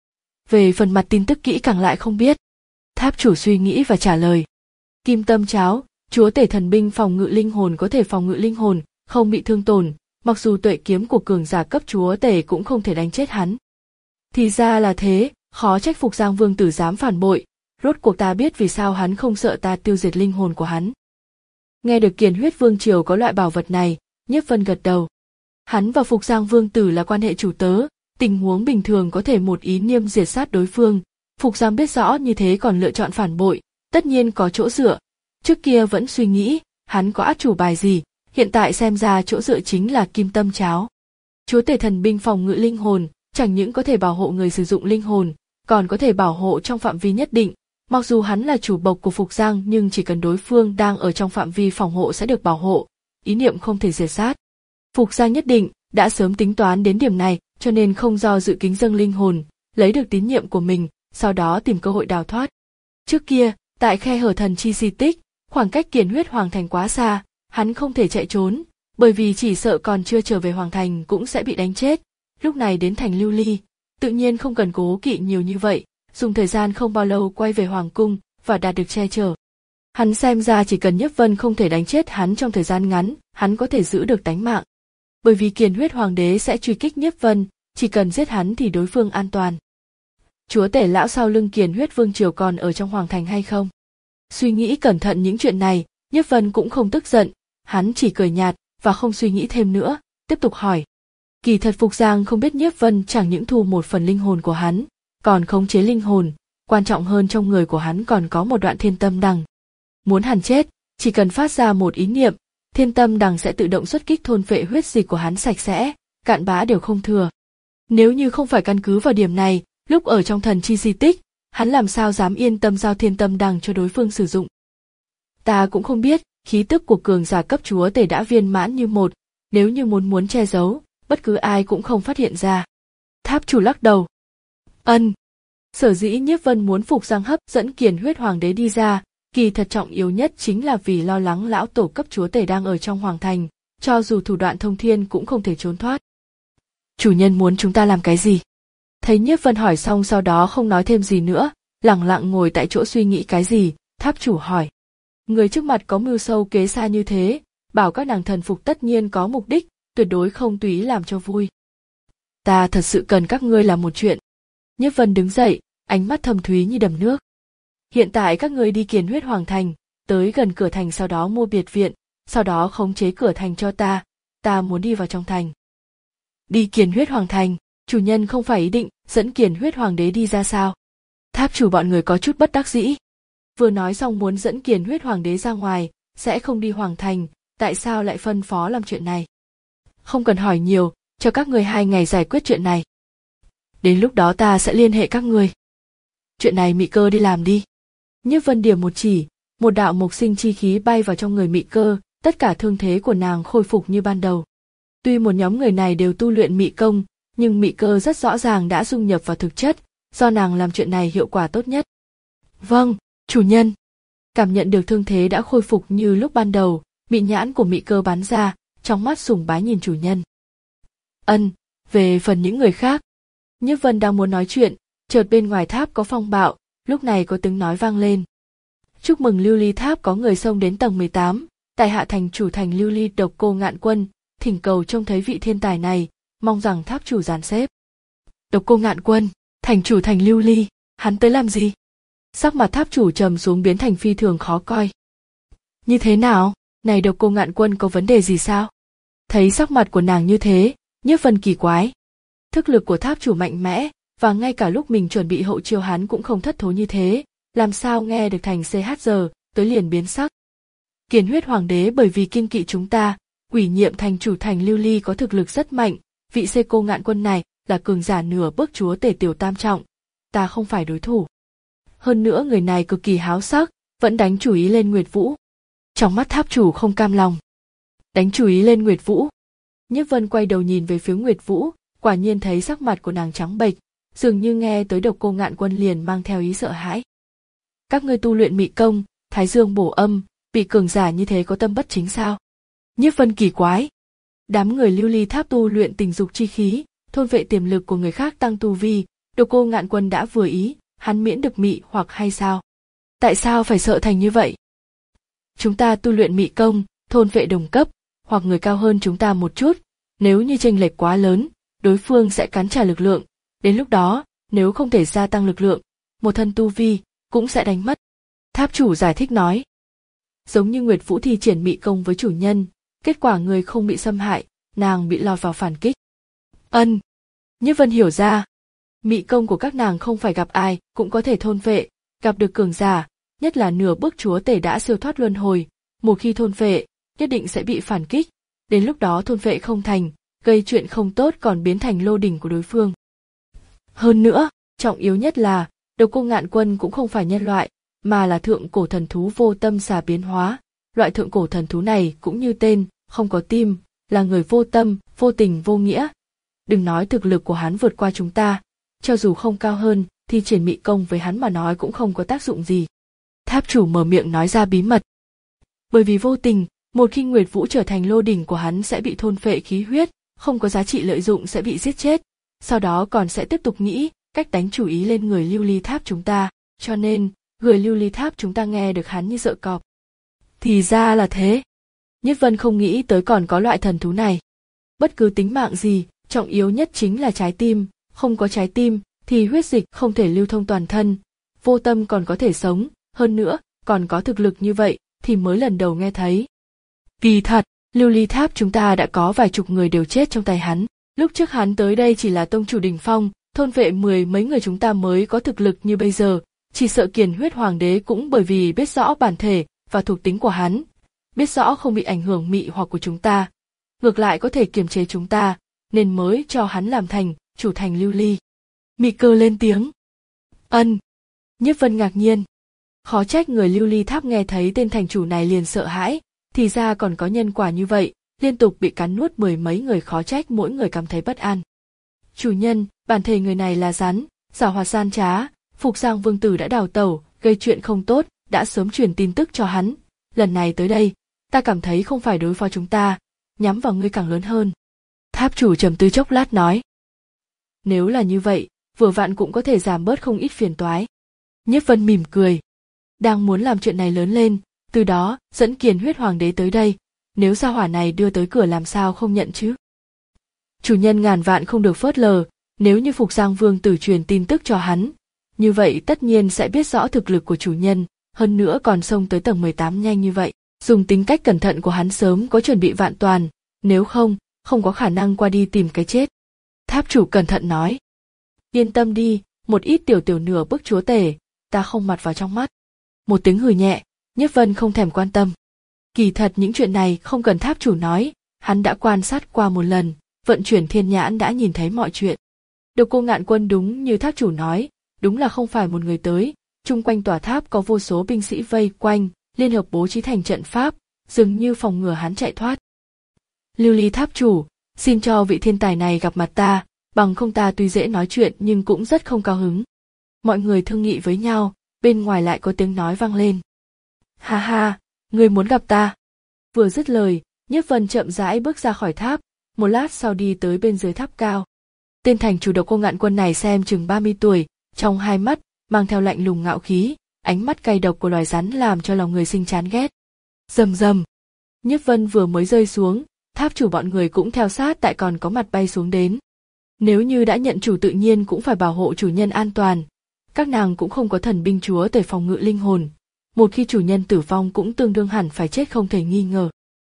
Về phần mặt tin tức kỹ càng lại không biết. Tháp chủ suy nghĩ và trả lời. Kim tâm cháo, chúa tể thần binh phòng ngự linh hồn có thể phòng ngự linh hồn, không bị thương tổn, mặc dù tuệ kiếm của cường giả cấp chúa tể cũng không thể đánh chết hắn. Thì ra là thế, khó trách Phục Giang Vương tử dám phản bội, rốt cuộc ta biết vì sao hắn không sợ ta tiêu diệt linh hồn của hắn. Nghe được Kiền Huyết Vương triều có loại bảo vật này, Nhiếp Vân gật đầu. Hắn và Phục Giang Vương tử là quan hệ chủ tớ, tình huống bình thường có thể một ý niêm diệt sát đối phương. Phục Giang biết rõ như thế còn lựa chọn phản bội, tất nhiên có chỗ dựa. Trước kia vẫn suy nghĩ, hắn có át chủ bài gì, hiện tại xem ra chỗ dựa chính là kim tâm cháo. Chúa tể thần binh phòng ngự linh hồn, chẳng những có thể bảo hộ người sử dụng linh hồn, còn có thể bảo hộ trong phạm vi nhất định. Mặc dù hắn là chủ bộc của Phục Giang nhưng chỉ cần đối phương đang ở trong phạm vi phòng hộ sẽ được bảo hộ, ý niệm không thể diệt sát. Phục Giang nhất định đã sớm tính toán đến điểm này, cho nên không do dự kính dâng linh hồn, lấy được tín nhiệm của mình, sau đó tìm cơ hội đào thoát. Trước kia, tại khe hở thần chi di tích, khoảng cách Kiền Huyết Hoàng thành quá xa, hắn không thể chạy trốn, bởi vì chỉ sợ còn chưa trở về hoàng thành cũng sẽ bị đánh chết. Lúc này đến thành Lưu Ly, tự nhiên không cần cố kỵ nhiều như vậy, dùng thời gian không bao lâu quay về hoàng cung và đạt được che chở. Hắn xem ra chỉ cần Nhiếp Vân không thể đánh chết hắn trong thời gian ngắn, hắn có thể giữ được tánh mạng. Bởi vì Kiền Huyết Hoàng đế sẽ truy kích Nhiếp Vân, chỉ cần giết hắn thì đối phương an toàn. Chúa tể lão sau lưng Kiền Huyết Vương triều còn ở trong hoàng thành hay không? Suy nghĩ cẩn thận những chuyện này, Nhiếp Vân cũng không tức giận, hắn chỉ cười nhạt và không suy nghĩ thêm nữa, tiếp tục hỏi. Kỳ thật Phục Giang không biết Nhiếp Vân chẳng những thu một phần linh hồn của hắn, còn khống chế linh hồn, quan trọng hơn trong người của hắn còn có một đoạn thiên tâm đằng. Muốn hắn chết, chỉ cần phát ra một ý niệm, thiên tâm đằng sẽ tự động xuất kích thôn phệ huyết dịch của hắn sạch sẽ, cạn bã đều không thừa. Nếu như không phải căn cứ vào điểm này, lúc ở trong thần chi di tích, hắn làm sao dám yên tâm giao thiên tâm đằng cho đối phương sử dụng. Ta cũng không biết, khí tức của cường giả cấp chúa tể đã viên mãn như một, nếu như muốn muốn che giấu, bất cứ ai cũng không phát hiện ra. Tháp chủ lắc đầu. Ân. Sở dĩ Nhiếp Vân muốn Phục Giang hấp dẫn Kiền Huyết Hoàng đế đi ra, kỳ thật trọng yếu nhất chính là vì lo lắng lão tổ cấp chúa tể đang ở trong hoàng thành, cho dù thủ đoạn thông thiên cũng không thể trốn thoát. Chủ nhân muốn chúng ta làm cái gì? Thấy Nhiếp Vân hỏi xong sau đó không nói thêm gì nữa, lẳng lặng ngồi tại chỗ suy nghĩ cái gì, tháp chủ hỏi. Người trước mặt có mưu sâu kế xa như thế, bảo các nàng thần phục tất nhiên có mục đích, tuyệt đối không tùy ý làm cho vui. Ta thật sự cần các ngươi làm một chuyện. Nhiếp Vân đứng dậy, ánh mắt thâm thúy như đầm nước. Hiện tại các ngươi đi Kiền Huyết Hoàng thành, tới gần cửa thành sau đó mua biệt viện, sau đó khống chế cửa thành cho ta, ta muốn đi vào trong thành. Đi Kiền Huyết Hoàng thành, chủ nhân không phải ý định dẫn Kiền Huyết Hoàng đế đi ra sao? Tháp chủ bọn người có chút bất đắc dĩ. Vừa nói xong muốn dẫn Kiền Huyết Hoàng đế ra ngoài, sẽ không đi Hoàng thành, tại sao lại phân phó làm chuyện này? Không cần hỏi nhiều, cho các người hai ngày giải quyết chuyện này. Đến lúc đó ta sẽ liên hệ các người. Chuyện này Mị Cơ đi làm đi. Nhiếp Vân điểm một chỉ, một đạo mộc sinh chi khí bay vào trong người Mị Cơ, tất cả thương thế của nàng khôi phục như ban đầu. Tuy một nhóm người này đều tu luyện mị công, nhưng Mị Cơ rất rõ ràng đã dung nhập vào thực chất, do nàng làm chuyện này hiệu quả tốt nhất. Vâng, chủ nhân. Cảm nhận được thương thế đã khôi phục như lúc ban đầu, mị nhãn của Mị Cơ bắn ra, trong mắt sùng bái nhìn chủ nhân. Ân, về phần những người khác. Nhiếp Vân đang muốn nói chuyện, chợt bên ngoài tháp có phong bạo, lúc này có tiếng nói vang lên. Chúc mừng Lưu Ly Tháp có người xông đến tầng mười tám, tại hạ thành chủ thành Lưu Ly Độc Cô Ngạn Quân, thỉnh cầu trông thấy vị thiên tài này, mong rằng tháp chủ dàn xếp. Độc Cô Ngạn Quân, thành chủ thành Lưu Ly, hắn tới làm gì? Sắc mặt tháp chủ trầm xuống biến thành phi thường khó coi. Như thế nào, này Độc Cô Ngạn Quân có vấn đề gì sao? Thấy sắc mặt của nàng như thế, Nhiếp Vân kỳ quái. Thức lực của tháp chủ mạnh mẽ, và ngay cả lúc mình chuẩn bị hậu chiêu hắn cũng không thất thố như thế, làm sao nghe được thành xê hát giờ, tới liền biến sắc. Kiền Huyết Hoàng đế bởi vì kiêng kỵ chúng ta, ủy nhiệm thành chủ thành Lưu Ly có thực lực rất mạnh, vị Xê Cô Ngạn Quân này là cường giả nửa bước chúa tể tiểu tam trọng, ta không phải đối thủ. Hơn nữa người này cực kỳ háo sắc, vẫn đánh chủ ý lên Nguyệt Vũ. Trong mắt tháp chủ không cam lòng. Đánh chủ ý lên Nguyệt Vũ. Nhiếp Vân quay đầu nhìn về phía Nguyệt Vũ, quả nhiên thấy sắc mặt của nàng trắng bệch, dường như nghe tới Độc Cô Ngạn Quân liền mang theo ý sợ hãi. Các ngươi tu luyện mị công, thái dương bổ âm, bị cường giả như thế có tâm bất chính sao? Nhiếp Vân kỳ quái. Đám người Lưu Ly Tháp tu luyện tình dục chi khí, thôn vệ tiềm lực của người khác tăng tu vi, Độc Cô Ngạn Quân đã vừa ý, hắn miễn được mị hoặc hay sao? Tại sao phải sợ thành như vậy? Chúng ta tu luyện mị công, thôn vệ đồng cấp, hoặc người cao hơn chúng ta một chút, nếu như chênh lệch quá lớn, đối phương sẽ cắn trả lực lượng, đến lúc đó, nếu không thể gia tăng lực lượng, một thân tu vi cũng sẽ đánh mất. Tháp chủ giải thích nói. Giống như Nguyệt Vũ thi triển mị công với chủ nhân, kết quả người không bị xâm hại, nàng bị lọt vào phản kích. Ân. Nhiếp Vân hiểu ra, mị công của các nàng không phải gặp ai cũng có thể thôn vệ, gặp được cường giả, nhất là nửa bước chúa tể đã siêu thoát luân hồi, một khi thôn vệ, nhất định sẽ bị phản kích, đến lúc đó thôn vệ không thành, gây chuyện không tốt còn biến thành lô đỉnh của đối phương. Hơn nữa, trọng yếu nhất là, Độc Cô Ngạn Quân cũng không phải nhân loại, mà là thượng cổ thần thú vô tâm xà biến hóa, loại thượng cổ thần thú này cũng như tên, không có tim, là người vô tâm, vô tình vô nghĩa. Đừng nói thực lực của hắn vượt qua chúng ta, cho dù không cao hơn, thì triển mị công với hắn mà nói cũng không có tác dụng gì. Tháp chủ mở miệng nói ra bí mật. Bởi vì vô tình, một khi Nguyệt Vũ trở thành lô đỉnh của hắn sẽ bị thôn phệ khí huyết, không có giá trị lợi dụng sẽ bị giết chết, sau đó còn sẽ tiếp tục nghĩ cách đánh chủ ý lên người Lưu Ly Tháp chúng ta, cho nên, người Lưu Ly Tháp chúng ta nghe được hắn như sợ cọp. Thì ra là thế. Nhất Vân không nghĩ tới còn có loại thần thú này. Bất cứ tính mạng gì, trọng yếu nhất chính là trái tim, không có trái tim thì huyết dịch không thể lưu thông toàn thân, vô tâm còn có thể sống, hơn nữa, còn có thực lực như vậy thì mới lần đầu nghe thấy. Kỳ thật, Lưu Ly Tháp chúng ta đã có vài chục người đều chết trong tay hắn, lúc trước hắn tới đây chỉ là tông chủ đỉnh phong, thôn vệ mười mấy người chúng ta mới có thực lực như bây giờ, chỉ sợ Kiền Huyết Hoàng đế cũng bởi vì biết rõ bản thể và thuộc tính của hắn, biết rõ không bị ảnh hưởng mị hoặc của chúng ta, ngược lại có thể kiềm chế chúng ta, nên mới cho hắn làm thành chủ thành Lưu Ly. Mị Cơ lên tiếng. Ân. Nhiếp Vân ngạc nhiên. Khó trách người Lưu Ly Tháp nghe thấy tên thành chủ này liền sợ hãi, thì ra còn có nhân quả như vậy, liên tục bị cắn nuốt mười mấy người khó trách mỗi người cảm thấy bất an. Chủ nhân, bản thể người này là rắn, giảo hoạt gian trá, Phục Giang vương tử đã đào tẩu, gây chuyện không tốt, đã sớm truyền tin tức cho hắn. Lần này tới đây, ta cảm thấy không phải đối phó chúng ta, nhắm vào ngươi càng lớn hơn. Tháp chủ trầm tư chốc lát nói. Nếu là như vậy, vừa vặn cũng có thể giảm bớt không ít phiền toái. Nhiếp Vân mỉm cười. Đang muốn làm chuyện này lớn lên, từ đó dẫn Kiền Huyết Hoàng đế tới đây, nếu gia hỏa này đưa tới cửa làm sao không nhận chứ? Chủ nhân ngàn vạn không được phớt lờ, nếu như Phục Giang vương tử truyền tin tức cho hắn, như vậy tất nhiên sẽ biết rõ thực lực của chủ nhân, hơn nữa còn xông tới tầng mười tám nhanh như vậy, dùng tính cách cẩn thận của hắn sớm có chuẩn bị vạn toàn, nếu không, không có khả năng qua đi tìm cái chết. Tháp chủ cẩn thận nói. Yên tâm đi, một ít tiểu tiểu nửa bước chúa tể, ta không mặt vào trong mắt. Một tiếng hừ nhẹ, Nhiếp Vân không thèm quan tâm. Kỳ thật những chuyện này không cần tháp chủ nói, hắn đã quan sát qua một lần, vận chuyển thiên nhãn đã nhìn thấy mọi chuyện. Độc Cô Ngạn Quân đúng như tháp chủ nói, đúng là không phải một người tới, chung quanh tòa tháp có vô số binh sĩ vây quanh, liên hợp bố trí thành trận pháp, dường như phòng ngừa hắn chạy thoát. Lưu Ly tháp chủ, xin cho vị thiên tài này gặp mặt ta, bằng không ta tuy dễ nói chuyện nhưng cũng rất không cao hứng. Mọi người thương nghị với nhau, bên ngoài lại có tiếng nói vang lên. Ha ha, người muốn gặp ta. Vừa dứt lời, Nhiếp Vân chậm rãi bước ra khỏi tháp, một lát sau đi tới bên dưới tháp cao. Tên thành chủ Độc Cô Ngạn Quân này xem chừng ba mươi tuổi, trong hai mắt mang theo lạnh lùng ngạo khí, ánh mắt cay độc của loài rắn làm cho lòng người sinh chán ghét. Rầm rầm. Nhiếp Vân vừa mới rơi xuống, tháp chủ bọn người cũng theo sát tại còn có mặt bay xuống đến. Nếu như đã nhận chủ tự nhiên cũng phải bảo hộ chủ nhân an toàn. Các nàng cũng không có thần binh chúa tể phòng ngự linh hồn. Một khi chủ nhân tử vong cũng tương đương hẳn phải chết không thể nghi ngờ.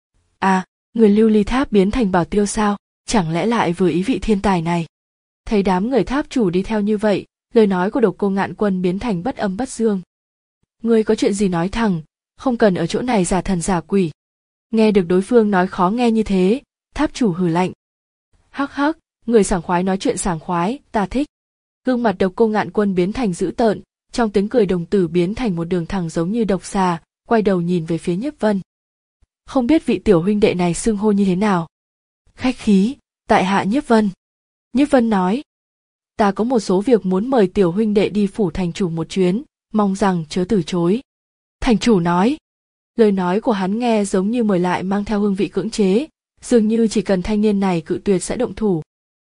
À, người Lưu Ly tháp biến thành bảo tiêu sao? Chẳng lẽ lại vừa ý vị thiên tài này? Thấy đám người tháp chủ đi theo như vậy, lời nói của Độc Cô Ngạn Quân biến thành bất âm bất dương. Ngươi có chuyện gì nói thẳng, không cần ở chỗ này giả thần giả quỷ. Nghe được đối phương nói khó nghe như thế, tháp chủ hừ lạnh. Hắc hắc, người sảng khoái nói chuyện sảng khoái, ta thích. Gương mặt Độc Cô Ngạn Quân biến thành dữ tợn, trong tiếng cười đồng tử biến thành một đường thẳng giống như độc xà, quay đầu nhìn về phía Nhiếp Vân. Không biết vị tiểu huynh đệ này xưng hô như thế nào? Khách khí, tại hạ Nhiếp Vân. Nhiếp Vân nói. Ta có một số việc muốn mời tiểu huynh đệ đi phủ thành chủ một chuyến, mong rằng chớ từ chối. Thành chủ nói. Lời nói của hắn nghe giống như mời lại mang theo hương vị cưỡng chế, dường như chỉ cần thanh niên này cự tuyệt sẽ động thủ.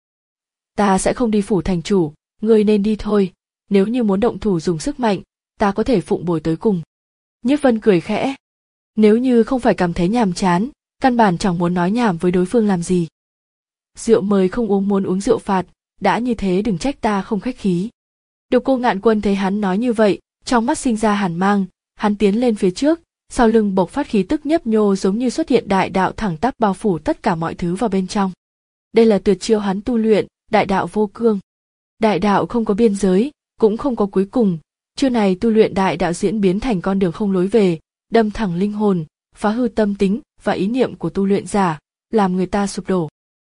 Ta sẽ không đi phủ thành chủ, ngươi nên đi thôi, nếu như muốn động thủ dùng sức mạnh, ta có thể phụng bồi tới cùng. Nhiếp Vân cười khẽ. Nếu như không phải cảm thấy nhàm chán, căn bản chẳng muốn nói nhảm với đối phương làm gì. Rượu mời không uống muốn uống rượu phạt, đã như thế đừng trách ta không khách khí. Độc Cô Ngạn Quân thấy hắn nói như vậy, trong mắt sinh ra hàn mang, hắn tiến lên phía trước, sau lưng bộc phát khí tức nhấp nhô giống như xuất hiện đại đạo thẳng tắp bao phủ tất cả mọi thứ vào bên trong. Đây là tuyệt chiêu hắn tu luyện, đại đạo vô cương. Đại đạo không có biên giới, cũng không có cuối cùng, chiêu này tu luyện đại đạo diễn biến thành con đường không lối về, đâm thẳng linh hồn, phá hư tâm tính và ý niệm của tu luyện giả, làm người ta sụp đổ.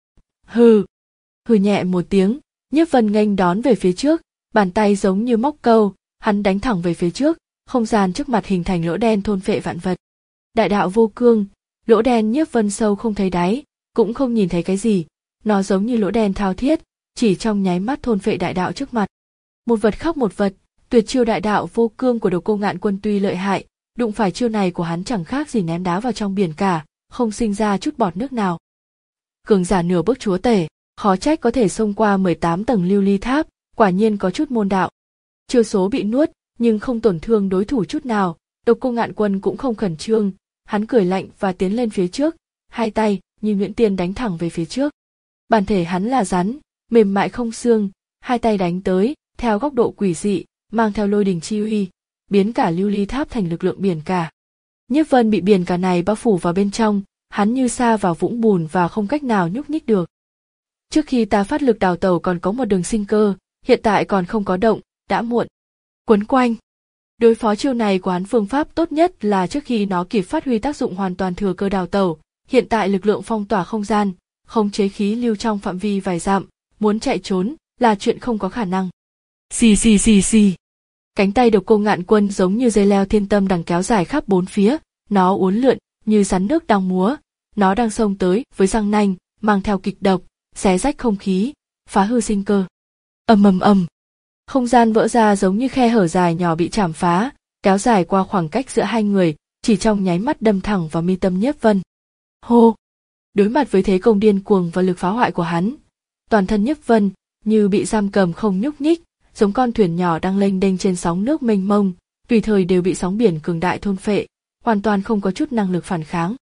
Hừ, hừ nhẹ một tiếng, Nhiếp Vân nghênh đón về phía trước, bàn tay giống như móc câu, hắn đánh thẳng về phía trước, không gian trước mặt hình thành lỗ đen thôn phệ vạn vật. Đại đạo vô cương, lỗ đen Nhiếp Vân sâu không thấy đáy, cũng không nhìn thấy cái gì, nó giống như lỗ đen thao thiết, chỉ trong nháy mắt thôn phệ đại đạo trước mặt. Một vật khắc một vật, tuyệt chiêu đại đạo vô cương của Độc Cô Ngạn Quân tuy lợi hại, đụng phải chiêu này của hắn chẳng khác gì ném đá vào trong biển cả, không sinh ra chút bọt nước nào. Cường giả nửa bước chúa tể, khó trách có thể xông qua mười tám tầng lưu ly tháp, quả nhiên có chút môn đạo. Chiêu số bị nuốt, nhưng không tổn thương đối thủ chút nào, Độc Cô Ngạn Quân cũng không khẩn trương, hắn cười lạnh và tiến lên phía trước, hai tay như Nguyễn Tiên đánh thẳng về phía trước. Bản thể hắn là rắn, mềm mại không xương, hai tay đánh tới, theo góc độ quỷ dị, mang theo lôi đình chi uy, biến cả lưu ly tháp thành lực lượng biển cả. Nhiếp Vân bị biển cả này bao phủ vào bên trong, hắn như sa vào vũng bùn và không cách nào nhúc nhích được. Trước khi ta phát lực đào tẩu còn có một đường sinh cơ, hiện tại còn không có động, đã muộn. Quấn quanh. Đối phó chiêu này của hắn phương pháp tốt nhất là trước khi nó kịp phát huy tác dụng hoàn toàn thừa cơ đào tẩu, hiện tại lực lượng phong tỏa không gian, khống chế khí lưu trong phạm vi vài dặm, muốn chạy trốn là chuyện không có khả năng. Xì xì xì xì. Cánh tay Độc Cô Ngạn Quân giống như dây leo thiên tâm đằng kéo dài khắp bốn phía, nó uốn lượn như rắn nước đang múa, nó đang xông tới với răng nanh, mang theo kịch độc, xé rách không khí, phá hư sinh cơ. Ầm ầm ầm. Không gian vỡ ra giống như khe hở dài nhỏ bị chảm phá, kéo dài qua khoảng cách giữa hai người, chỉ trong nháy mắt đâm thẳng vào mi tâm Nhiếp Vân. Hô! Đối mặt với thế công điên cuồng và lực phá hoại của hắn, toàn thân Nhiếp Vân như bị giam cầm không nhúc nhích, giống con thuyền nhỏ đang lênh đênh trên sóng nước mênh mông, tùy thời đều bị sóng biển cường đại thôn phệ, hoàn toàn không có chút năng lực phản kháng.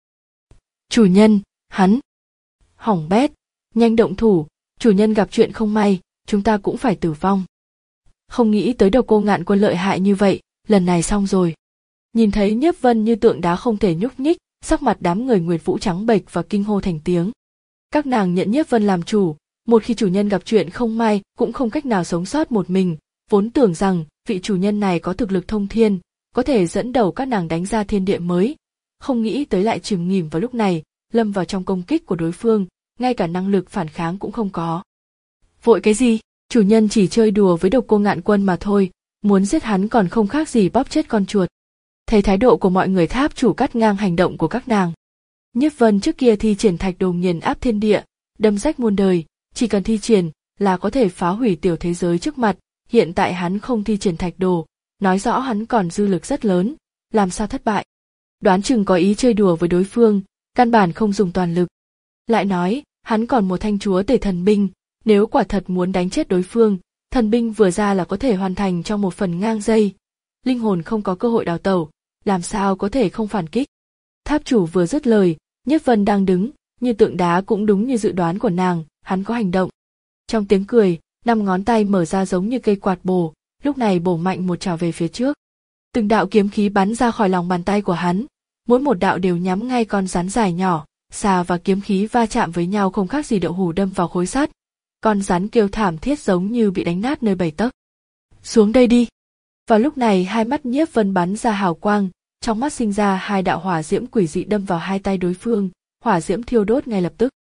Chủ nhân, hắn! Hỏng bét, nhanh động thủ, chủ nhân gặp chuyện không may, chúng ta cũng phải tử vong. Không nghĩ tới Độc Cô Ngạn Quân lợi hại như vậy, lần này xong rồi. Nhìn thấy Nhiếp Vân như tượng đá không thể nhúc nhích, sắc mặt đám người Nguyệt Vũ trắng bệch và kinh hô thành tiếng. Các nàng nhận Nhiếp Vân làm chủ, một khi chủ nhân gặp chuyện không may cũng không cách nào sống sót một mình, vốn tưởng rằng vị chủ nhân này có thực lực thông thiên, có thể dẫn đầu các nàng đánh ra thiên địa mới, không nghĩ tới lại chìm nghỉm vào lúc này, lâm vào trong công kích của đối phương, ngay cả năng lực phản kháng cũng không có. Vội cái gì? Chủ nhân chỉ chơi đùa với Độc Cô Ngạn Quân mà thôi, muốn giết hắn còn không khác gì bóp chết con chuột. Thấy thái độ của mọi người, tháp chủ cắt ngang hành động của các nàng. Nhiếp Vân trước kia thi triển thạch đồ nghiền áp thiên địa, đâm rách muôn đời, chỉ cần thi triển là có thể phá hủy tiểu thế giới trước mặt, hiện tại hắn không thi triển thạch đồ, nói rõ hắn còn dư lực rất lớn, làm sao thất bại. Đoán chừng có ý chơi đùa với đối phương, căn bản không dùng toàn lực. Lại nói, hắn còn một thanh chúa tể thần binh, nếu quả thật muốn đánh chết đối phương, thần binh vừa ra là có thể hoàn thành trong một phần ngang giây. Linh hồn không có cơ hội đào tẩu, làm sao có thể không phản kích. Tháp chủ vừa dứt lời, Nhiếp Vân đang đứng, như tượng đá cũng đúng như dự đoán của nàng, hắn có hành động. Trong tiếng cười, năm ngón tay mở ra giống như cây quạt bổ, lúc này bổ mạnh một trào về phía trước. Từng đạo kiếm khí bắn ra khỏi lòng bàn tay của hắn, mỗi một đạo đều nhắm ngay con rắn dài nhỏ, xà và kiếm khí va chạm với nhau không khác gì đậu hũ đâm vào khối sắt. Con rắn kêu thảm thiết giống như bị đánh nát nơi bảy tấc. Xuống đây đi. Vào lúc này hai mắt Nhiếp Vân bắn ra hào quang, trong mắt sinh ra hai đạo hỏa diễm quỷ dị đâm vào hai tay đối phương, hỏa diễm thiêu đốt ngay lập tức.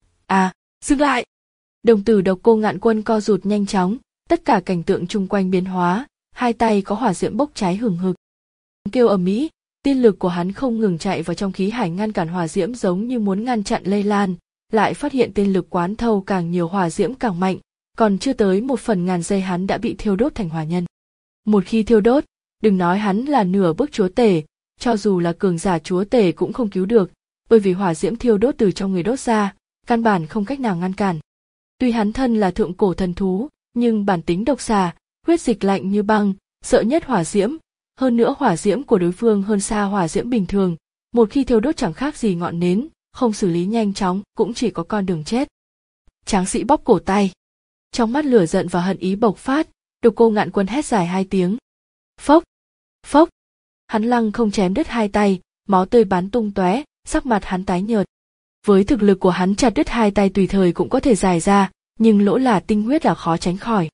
À, dừng lại! Đồng tử Độc Cô Ngạn Quân co rụt nhanh chóng, tất cả cảnh tượng chung quanh biến hóa, hai tay có hỏa diễm bốc cháy hừng hực. Kêu ầm ĩ, tiên lực của hắn không ngừng chạy vào trong khí hải ngăn cản hỏa diễm giống như muốn ngăn chặn lây lan, lại phát hiện tiên lực quán thâu càng nhiều hỏa diễm càng mạnh, còn chưa tới một phần ngàn giây hắn đã bị thiêu đốt thành hỏa nhân. Một khi thiêu đốt, đừng nói hắn là nửa bước chúa tể, cho dù là cường giả chúa tể cũng không cứu được, bởi vì hỏa diễm thiêu đốt từ trong người đốt ra, căn bản không cách nào ngăn cản. Tuy hắn thân là thượng cổ thần thú, nhưng bản tính độc xà, huyết dịch lạnh như băng, sợ nhất hỏa diễm, hơn nữa hỏa diễm của đối phương hơn xa hỏa diễm bình thường, một khi thiêu đốt chẳng khác gì ngọn nến, không xử lý nhanh chóng cũng chỉ có con đường chết. Tráng sĩ bóp cổ tay. Trong mắt lửa giận và hận ý bộc phát, Độc Cô Ngạn Quân hét dài hai tiếng. Phốc, phốc. Hắn lăng không chém đứt hai tay, máu tươi bắn tung tóe, sắc mặt hắn tái nhợt. Với thực lực của hắn chặt đứt hai tay tùy thời cũng có thể dài ra, nhưng lỗ là tinh huyết là khó tránh khỏi.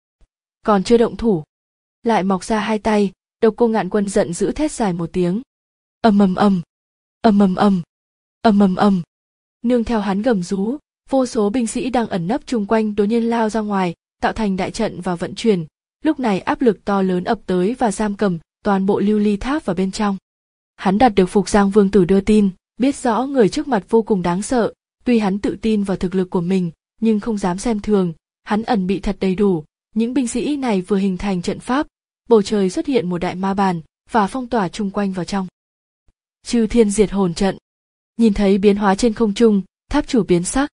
Còn chưa động thủ, lại mọc ra hai tay, Độc Cô Ngạn Quân giận dữ thét dài một tiếng. Ầm ầm ầm, ầm ầm ầm, ầm ầm ầm. Nương theo hắn gầm rú, vô số binh sĩ đang ẩn nấp chung quanh đột nhiên lao ra ngoài, tạo thành đại trận và vận chuyển. Lúc này áp lực to lớn ập tới và giam cầm toàn bộ Lưu Ly Tháp vào bên trong. Hắn đạt được Phục Giang Vương tử đưa tin, biết rõ người trước mặt vô cùng đáng sợ, tuy hắn tự tin vào thực lực của mình, nhưng không dám xem thường, hắn ẩn bị thật đầy đủ, những binh sĩ này vừa hình thành trận pháp, bầu trời xuất hiện một đại ma bàn và phong tỏa chung quanh vào trong. Chư Thiên Diệt Hồn Trận. Nhìn thấy biến hóa trên không trung, tháp chủ biến sắc.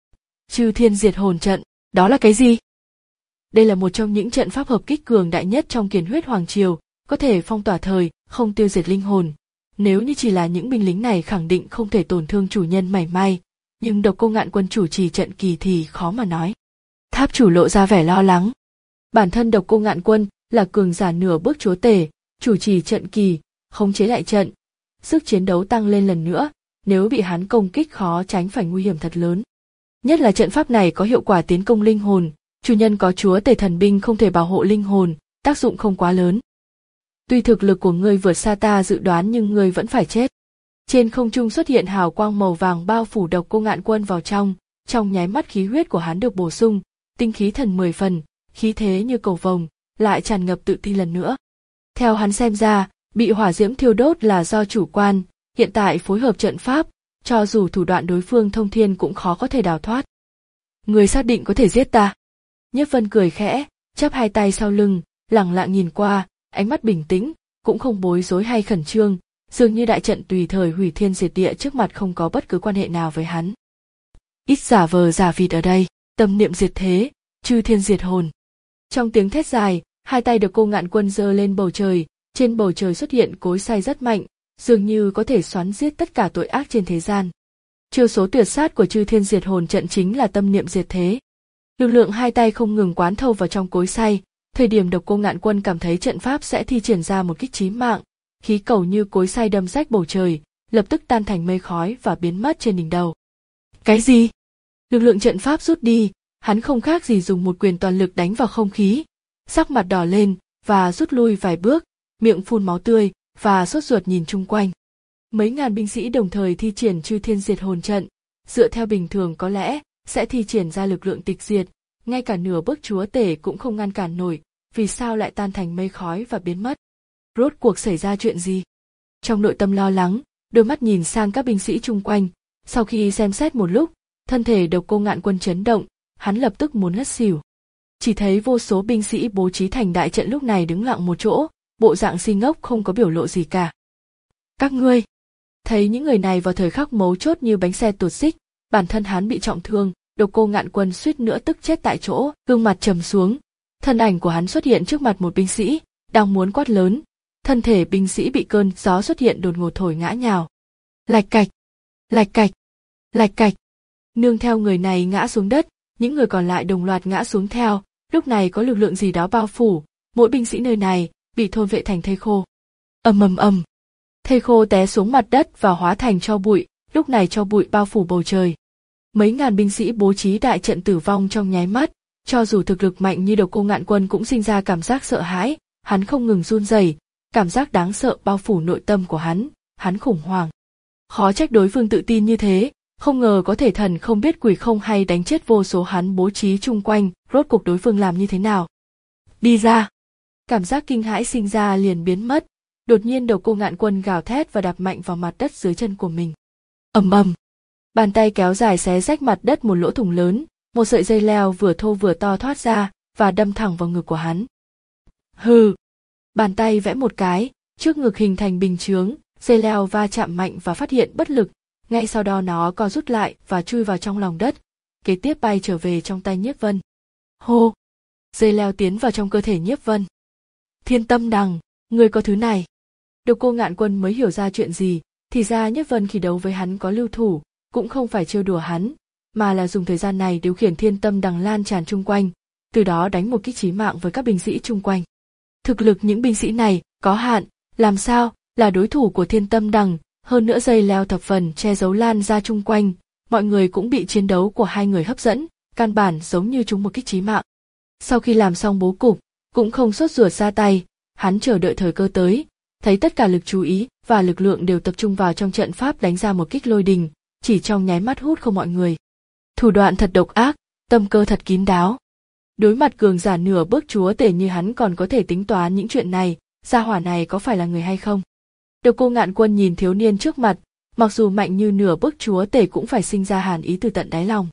Chư Thiên Diệt Hồn Trận, đó là cái gì? Đây là một trong những trận pháp hợp kích cường đại nhất trong Kiền Huyết Hoàng Triều, có thể phong tỏa thời, không tiêu diệt linh hồn. Nếu như chỉ là những binh lính này khẳng định không thể tổn thương chủ nhân mảy may, nhưng Độc Cô Ngạn Quân chủ trì trận kỳ thì khó mà nói. Tháp chủ lộ ra vẻ lo lắng. Bản thân Độc Cô Ngạn Quân là cường giả nửa bước chúa tể, chủ trì trận kỳ, khống chế lại trận, sức chiến đấu tăng lên lần nữa, nếu bị hắn công kích khó tránh phải nguy hiểm thật lớn. Nhất là trận pháp này có hiệu quả tiến công linh hồn, chủ nhân có chúa tể thần binh không thể bảo hộ linh hồn, tác dụng không quá lớn. Tuy thực lực của ngươi vượt xa ta dự đoán nhưng ngươi vẫn phải chết. Trên không trung xuất hiện hào quang màu vàng bao phủ Độc Cô Ngạn Quân vào trong, trong nháy mắt khí huyết của hắn được bổ sung, tinh khí thần mười phần, khí thế như cầu vồng, lại tràn ngập tự tin lần nữa. Theo hắn xem ra, bị hỏa diễm thiêu đốt là do chủ quan, hiện tại phối hợp trận pháp, cho dù thủ đoạn đối phương thông thiên cũng khó có thể đào thoát. Người xác định có thể giết ta. Nhiếp Vân cười khẽ, chắp hai tay sau lưng, lẳng lặng nhìn qua, ánh mắt bình tĩnh, cũng không bối rối hay khẩn trương, dường như đại trận tùy thời hủy thiên diệt địa trước mặt không có bất cứ quan hệ nào với hắn. Ít giả vờ giả vịt ở đây, tâm niệm diệt thế, chư thiên diệt hồn. Trong tiếng thét dài, hai tay được Cô Ngạn Quân giơ lên bầu trời, trên bầu trời xuất hiện cối xay rất mạnh, dường như có thể xoắn giết tất cả tội ác trên thế gian. Chiêu số tuyệt sát của chư thiên diệt hồn trận chính là tâm niệm diệt thế. Lực lượng hai tay không ngừng quán thâu vào trong cối xay, thời điểm Độc Cô Ngạn Quân cảm thấy trận pháp sẽ thi triển ra một kích chí mạng, khí cầu như cối xay đâm rách bầu trời, lập tức tan thành mây khói và biến mất trên đỉnh đầu. Cái gì? Lực lượng trận pháp rút đi, hắn không khác gì dùng một quyền toàn lực đánh vào không khí, sắc mặt đỏ lên và rút lui vài bước, miệng phun máu tươi và sốt ruột nhìn chung quanh. Mấy ngàn binh sĩ đồng thời thi triển chư thiên diệt hồn trận, dựa theo bình thường có lẽ sẽ thi triển ra lực lượng tịch diệt, ngay cả nửa bước chúa tể cũng không ngăn cản nổi, vì sao lại tan thành mây khói và biến mất? Rốt cuộc xảy ra chuyện gì? Trong nội tâm lo lắng, đôi mắt nhìn sang các binh sĩ chung quanh, sau khi xem xét một lúc, thân thể Độc Cô Ngạn Quân chấn động, hắn lập tức muốn ngất xỉu. Chỉ thấy vô số binh sĩ bố trí thành đại trận lúc này đứng lặng một chỗ, bộ dạng si ngốc không có biểu lộ gì cả. Các ngươi, thấy những người này vào thời khắc mấu chốt như bánh xe tuột xích, bản thân hắn bị trọng thương, Độc Cô Ngạn Quân suýt nữa tức chết tại chỗ, gương mặt trầm xuống, thân ảnh của hắn xuất hiện trước mặt một binh sĩ, đang muốn quát lớn, thân thể binh sĩ bị cơn gió xuất hiện đột ngột thổi ngã nhào. Lạch cạch, lạch cạch, lạch cạch. Nương theo người này ngã xuống đất, những người còn lại đồng loạt ngã xuống theo, lúc này có lực lượng gì đó bao phủ, mỗi binh sĩ nơi này bị thôn vệ thành thây khô. Ầm ầm ầm. Thây khô té xuống mặt đất và hóa thành tro bụi, lúc này tro bụi bao phủ bầu trời. Mấy ngàn binh sĩ bố trí đại trận tử vong trong nháy mắt, cho dù thực lực mạnh như Độc Cô Ngạn Quân cũng sinh ra cảm giác sợ hãi, hắn không ngừng run rẩy, cảm giác đáng sợ bao phủ nội tâm của hắn, hắn khủng hoảng. Khó trách đối phương tự tin như thế, không ngờ có thể thần không biết quỷ không hay đánh chết vô số hắn bố trí chung quanh, rốt cuộc đối phương làm như thế nào. Đi ra! Cảm giác kinh hãi sinh ra liền biến mất, đột nhiên Độc Cô Ngạn Quân gào thét và đạp mạnh vào mặt đất dưới chân của mình. Ầm ầm! Bàn tay kéo dài xé rách mặt đất một lỗ thủng lớn, một sợi dây leo vừa thô vừa to thoát ra và đâm thẳng vào ngực của hắn. Hừ! Bàn tay vẽ một cái, trước ngực hình thành bình chướng, dây leo va chạm mạnh và phát hiện bất lực, ngay sau đó nó co rút lại và chui vào trong lòng đất, kế tiếp bay trở về trong tay Nhiếp Vân. Hô! Dây leo tiến vào trong cơ thể Nhiếp Vân. Thiên Tâm Đằng, ngươi có thứ này. Độc Cô Ngạn Quân mới hiểu ra chuyện gì, thì ra Nhiếp Vân khi đấu với hắn có lưu thủ, cũng không phải trêu đùa hắn, mà là dùng thời gian này điều khiển Thiên Tâm Đằng lan tràn chung quanh, từ đó đánh một kích chí mạng với các binh sĩ chung quanh. Thực lực những binh sĩ này có hạn, làm sao là đối thủ của Thiên Tâm Đằng, hơn nữa dây leo thập phần che giấu lan ra chung quanh, mọi người cũng bị chiến đấu của hai người hấp dẫn, căn bản giống như chúng một kích chí mạng. Sau khi làm xong bố cục, cũng không sốt ruột ra tay, hắn chờ đợi thời cơ tới, thấy tất cả lực chú ý và lực lượng đều tập trung vào trong trận pháp đánh ra một kích lôi đình, chỉ trong nháy mắt hút không mọi người. Thủ đoạn thật độc ác, tâm cơ thật kín đáo. Đối mặt cường giả nửa bước chúa tể như hắn còn có thể tính toán những chuyện này, gia hỏa này có phải là người hay không? Độc Cô Ngạn Quân nhìn thiếu niên trước mặt, mặc dù mạnh như nửa bước chúa tể cũng phải sinh ra hàn ý từ tận đáy lòng.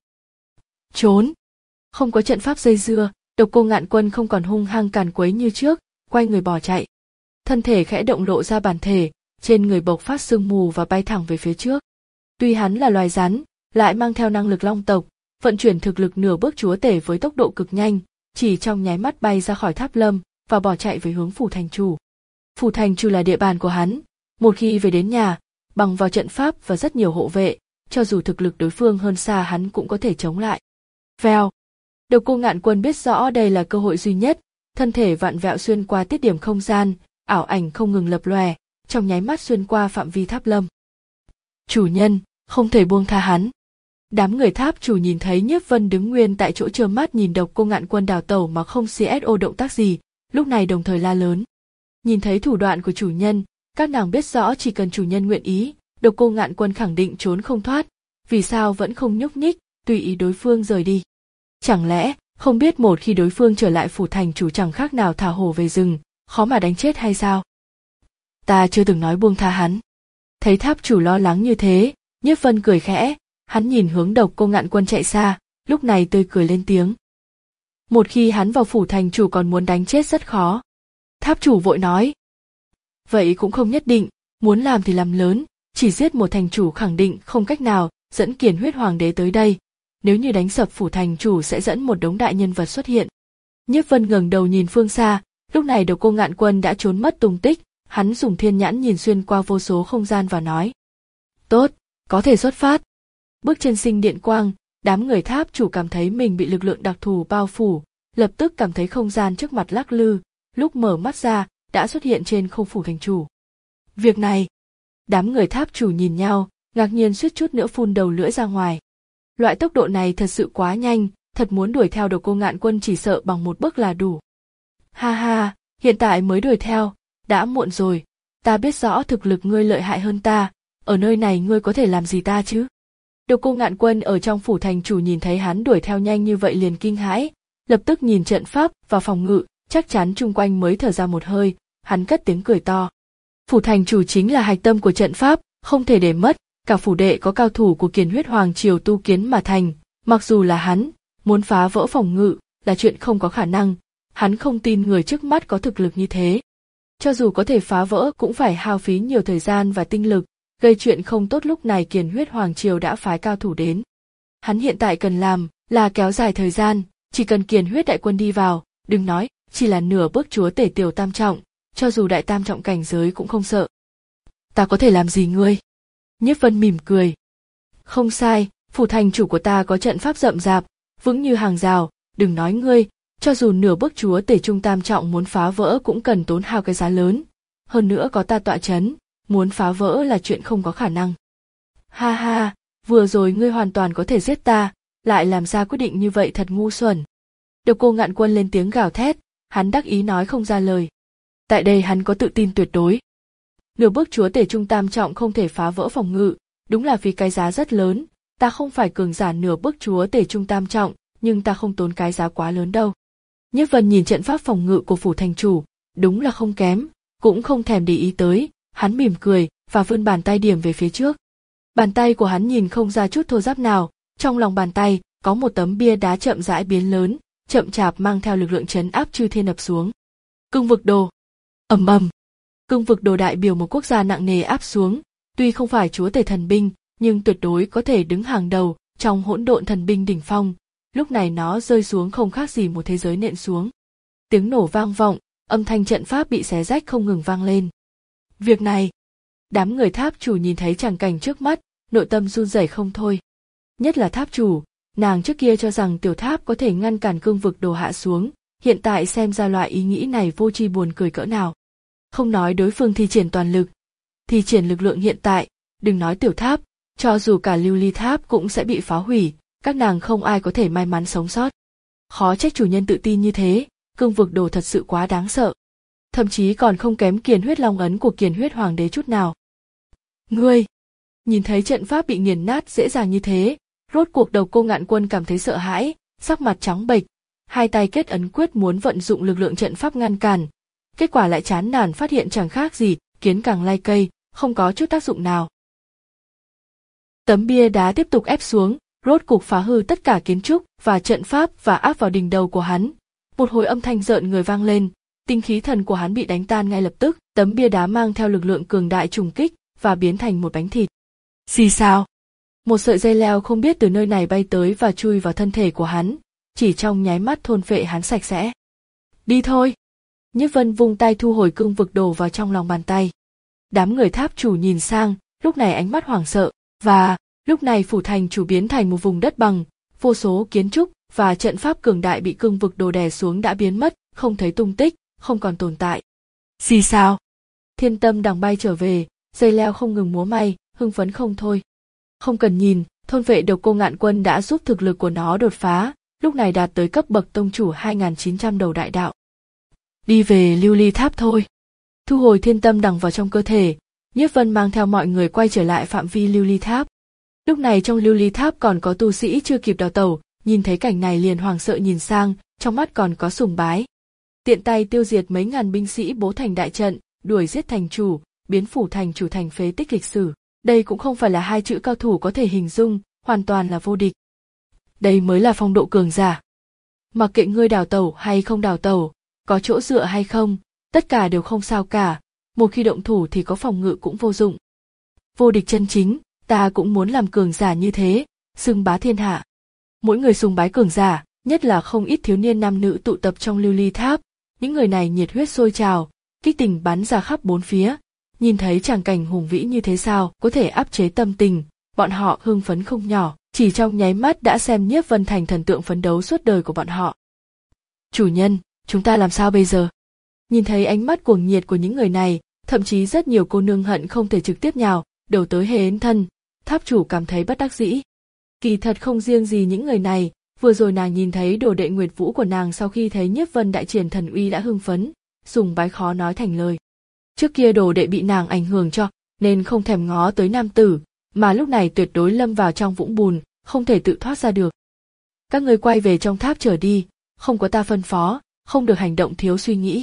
Trốn! Không có trận pháp dây dưa, Độc Cô Ngạn Quân không còn hung hăng càn quấy như trước, quay người bỏ chạy. Thân thể khẽ động lộ ra bản thể, trên người bộc phát sương mù và bay thẳng về phía trước. Tuy hắn là loài rắn, lại mang theo năng lực long tộc, vận chuyển thực lực nửa bước chúa tể với tốc độ cực nhanh, chỉ trong nháy mắt bay ra khỏi tháp lâm và bỏ chạy về hướng phủ thành chủ. Phủ thành chủ là địa bàn của hắn, một khi về đến nhà, bằng vào trận pháp và rất nhiều hộ vệ, cho dù thực lực đối phương hơn xa hắn cũng có thể chống lại. Vèo! Độc Cô Ngạn Quân biết rõ đây là cơ hội duy nhất, thân thể vặn vẹo xuyên qua tiết điểm không gian, ảo ảnh không ngừng lập lòe, trong nháy mắt xuyên qua phạm vi tháp lâm. Chủ nhân, không thể buông tha hắn. Đám người tháp chủ nhìn thấy Nhiếp Vân đứng nguyên tại chỗ trơ mắt nhìn Độc Cô Ngạn Quân đào tẩu mà không xê ét ô động tác gì, lúc này đồng thời la lớn. Nhìn thấy thủ đoạn của chủ nhân, các nàng biết rõ chỉ cần chủ nhân nguyện ý, Độc Cô Ngạn Quân khẳng định trốn không thoát, vì sao vẫn không nhúc nhích, tùy ý đối phương rời đi. Chẳng lẽ, không biết một khi đối phương trở lại phủ thành chủ chẳng khác nào thả hổ về rừng, khó mà đánh chết hay sao? Ta chưa từng nói buông tha hắn. Thấy tháp chủ lo lắng như thế, Nhiếp Vân cười khẽ, hắn nhìn hướng Độc Cô Ngạn Quân chạy xa, lúc này tươi cười lên tiếng. Một khi hắn vào phủ thành chủ còn muốn đánh chết rất khó. Tháp chủ vội nói. Vậy cũng không nhất định, muốn làm thì làm lớn, chỉ giết một thành chủ khẳng định không cách nào dẫn Kiền Huyết Hoàng đế tới đây. Nếu như đánh sập phủ thành chủ sẽ dẫn một đống đại nhân vật xuất hiện. Nhiếp Vân ngẩng đầu nhìn phương xa, lúc này Độc Cô Ngạn Quân đã trốn mất tung tích, hắn dùng thiên nhãn nhìn xuyên qua vô số không gian và nói. Tốt, có thể xuất phát. Bước chân sinh điện quang, đám người tháp chủ cảm thấy mình bị lực lượng đặc thù bao phủ, lập tức cảm thấy không gian trước mặt lắc lư, lúc mở mắt ra, đã xuất hiện trên không phủ thành chủ. Việc này, đám người tháp chủ nhìn nhau, ngạc nhiên suýt chút nữa phun đầu lưỡi ra ngoài. Loại tốc độ này thật sự quá nhanh, thật muốn đuổi theo Độc Cô Ngạn Quân chỉ sợ bằng một bước là đủ. Ha ha, hiện tại mới đuổi theo, đã muộn rồi, ta biết rõ thực lực ngươi lợi hại hơn ta, ở nơi này ngươi có thể làm gì ta chứ? Độc Cô Ngạn Quân ở trong phủ thành chủ nhìn thấy hắn đuổi theo nhanh như vậy liền kinh hãi, lập tức nhìn trận pháp và phòng ngự, chắc chắn chung quanh mới thở ra một hơi, hắn cất tiếng cười to. Phủ thành chủ chính là hạch tâm của trận pháp, không thể để mất, cả phủ đệ có cao thủ của Kiền Huyết Hoàng triều tu kiến mà thành, mặc dù là hắn, muốn phá vỡ phòng ngự là chuyện không có khả năng, hắn không tin người trước mắt có thực lực như thế. Cho dù có thể phá vỡ cũng phải hao phí nhiều thời gian và tinh lực, gây chuyện không tốt. Lúc này Kiền Huyết Hoàng triều đã phái cao thủ đến. Hắn hiện tại cần làm là kéo dài thời gian, chỉ cần Kiền Huyết đại quân đi vào, đừng nói, chỉ là nửa bước chúa tể tiểu tam trọng, cho dù đại tam trọng cảnh giới cũng không sợ. Ta có thể làm gì ngươi? Nhiếp Vân mỉm cười. Không sai, phủ thành chủ của ta có trận pháp rậm rạp, vững như hàng rào, đừng nói ngươi, cho dù nửa bước chúa tể trung tam trọng muốn phá vỡ cũng cần tốn hao cái giá lớn. Hơn nữa có ta tọa chấn, muốn phá vỡ là chuyện không có khả năng. Ha ha, vừa rồi ngươi hoàn toàn có thể giết ta, lại làm ra quyết định như vậy thật ngu xuẩn. Độc Cô Ngạn Quân lên tiếng gào thét, hắn đắc ý nói không ra lời. Tại đây hắn có tự tin tuyệt đối. Nửa bước chúa tể trung tam trọng không thể phá vỡ phòng ngự, đúng là vì cái giá rất lớn, ta không phải cường giả nửa bước chúa tể trung tam trọng, nhưng ta không tốn cái giá quá lớn đâu. Nhiếp Vân nhìn trận pháp phòng ngự của phủ thành chủ, đúng là không kém, cũng không thèm để ý tới, hắn mỉm cười và vươn bàn tay điểm về phía trước. Bàn tay của hắn nhìn không ra chút thô ráp nào, trong lòng bàn tay có một tấm bia đá chậm rãi biến lớn, chậm chạp mang theo lực lượng trấn áp chư thiên ập xuống. Cương vực đồ. Ầm ầm. Cương vực đồ đại biểu một quốc gia nặng nề áp xuống, tuy không phải chúa tể thần binh, nhưng tuyệt đối có thể đứng hàng đầu trong hỗn độn thần binh đỉnh phong. Lúc này nó rơi xuống không khác gì một thế giới nện xuống. Tiếng nổ vang vọng, âm thanh trận pháp bị xé rách không ngừng vang lên. Việc này, đám người tháp chủ nhìn thấy tràng cảnh trước mắt, nội tâm run rẩy không thôi. Nhất là tháp chủ, nàng trước kia cho rằng tiểu tháp có thể ngăn cản cương vực đồ hạ xuống, hiện tại xem ra loại ý nghĩ này vô tri buồn cười cỡ nào. Không nói đối phương thi triển toàn lực, thi triển lực lượng hiện tại, đừng nói tiểu tháp, cho dù cả lưu ly tháp cũng sẽ bị phá hủy, các nàng không ai có thể may mắn sống sót. Khó trách chủ nhân tự tin như thế, cương vực đồ thật sự quá đáng sợ. Thậm chí còn không kém Kiền Huyết Long ấn của Kiền Huyết Hoàng đế chút nào. Ngươi! Nhìn thấy trận pháp bị nghiền nát dễ dàng như thế, rốt cuộc Độc Cô Ngạn Quân cảm thấy sợ hãi, sắc mặt trắng bệch, hai tay kết ấn quyết muốn vận dụng lực lượng trận pháp ngăn cản. Kết quả lại chán nản phát hiện chẳng khác gì kiến càng lay cây, không có chút tác dụng nào. Tấm bia đá tiếp tục ép xuống, rốt cục phá hư tất cả kiến trúc và trận pháp và áp vào đỉnh đầu của hắn. Một hồi âm thanh rợn người vang lên, tinh khí thần của hắn bị đánh tan ngay lập tức, tấm bia đá mang theo lực lượng cường đại trùng kích và biến thành một bánh thịt. Xì xào, một sợi dây leo không biết từ nơi này bay tới và chui vào thân thể của hắn, chỉ trong nháy mắt thôn phệ hắn sạch sẽ. Đi thôi. Nhiếp Vân vung tay thu hồi cương vực đồ vào trong lòng bàn tay. Đám người tháp chủ nhìn sang, lúc này ánh mắt hoảng sợ, và lúc này phủ thành chủ biến thành một vùng đất bằng, vô số kiến trúc và trận pháp cường đại bị cương vực đồ đè xuống đã biến mất, không thấy tung tích, không còn tồn tại. Xì xào, thiên tâm đằng bay trở về, dây leo không ngừng múa may, hưng phấn không thôi. Không cần nhìn, thôn vệ Độc Cô Ngạn Quân đã giúp thực lực của nó đột phá, lúc này đạt tới cấp bậc tông chủ hai nghìn chín trăm đầu đại đạo. Đi về lưu ly tháp thôi. Thu hồi thiên tâm đằng vào trong cơ thể, Nhiếp Vân mang theo mọi người quay trở lại phạm vi lưu ly tháp. Lúc này trong lưu ly tháp còn có tu sĩ chưa kịp đào tẩu, nhìn thấy cảnh này liền hoảng sợ nhìn sang, trong mắt còn có sùng bái. Tiện tay tiêu diệt mấy ngàn binh sĩ bố thành đại trận, đuổi giết thành chủ, biến phủ thành chủ thành phế tích lịch sử. Đây cũng không phải là hai chữ cao thủ có thể hình dung, hoàn toàn là vô địch. Đây mới là phong độ cường giả. Mặc kệ ngươi đào tẩu hay không đào tẩu, có chỗ dựa hay không, tất cả đều không sao cả, một khi động thủ thì có phòng ngự cũng vô dụng. Vô địch chân chính, ta cũng muốn làm cường giả như thế, xưng bá thiên hạ. Mỗi người sùng bái cường giả, nhất là không ít thiếu niên nam nữ tụ tập trong lưu ly tháp, những người này nhiệt huyết sôi trào, kích tình bắn ra khắp bốn phía, nhìn thấy tràng cảnh hùng vĩ như thế sao có thể áp chế tâm tình, bọn họ hưng phấn không nhỏ, chỉ trong nháy mắt đã xem Nhiếp Vân thành thần tượng phấn đấu suốt đời của bọn họ. Chủ nhân, chúng ta làm sao bây giờ? Nhìn thấy ánh mắt cuồng nhiệt của những người này, thậm chí rất nhiều cô nương hận không thể trực tiếp nhào đầu tới hến thân, tháp chủ cảm thấy bất đắc dĩ. Kỳ thật không riêng gì những người này, vừa rồi nàng nhìn thấy đồ đệ Nguyệt Vũ của nàng sau khi thấy Nhiếp Vân đại triển thần uy đã hưng phấn, sùng bái khó nói thành lời. Trước kia đồ đệ bị nàng ảnh hưởng cho, nên không thèm ngó tới nam tử, mà lúc này tuyệt đối lâm vào trong vũng bùn, không thể tự thoát ra được. Các ngươi quay về trong tháp trở đi, không có ta phân phó, không được hành động thiếu suy nghĩ.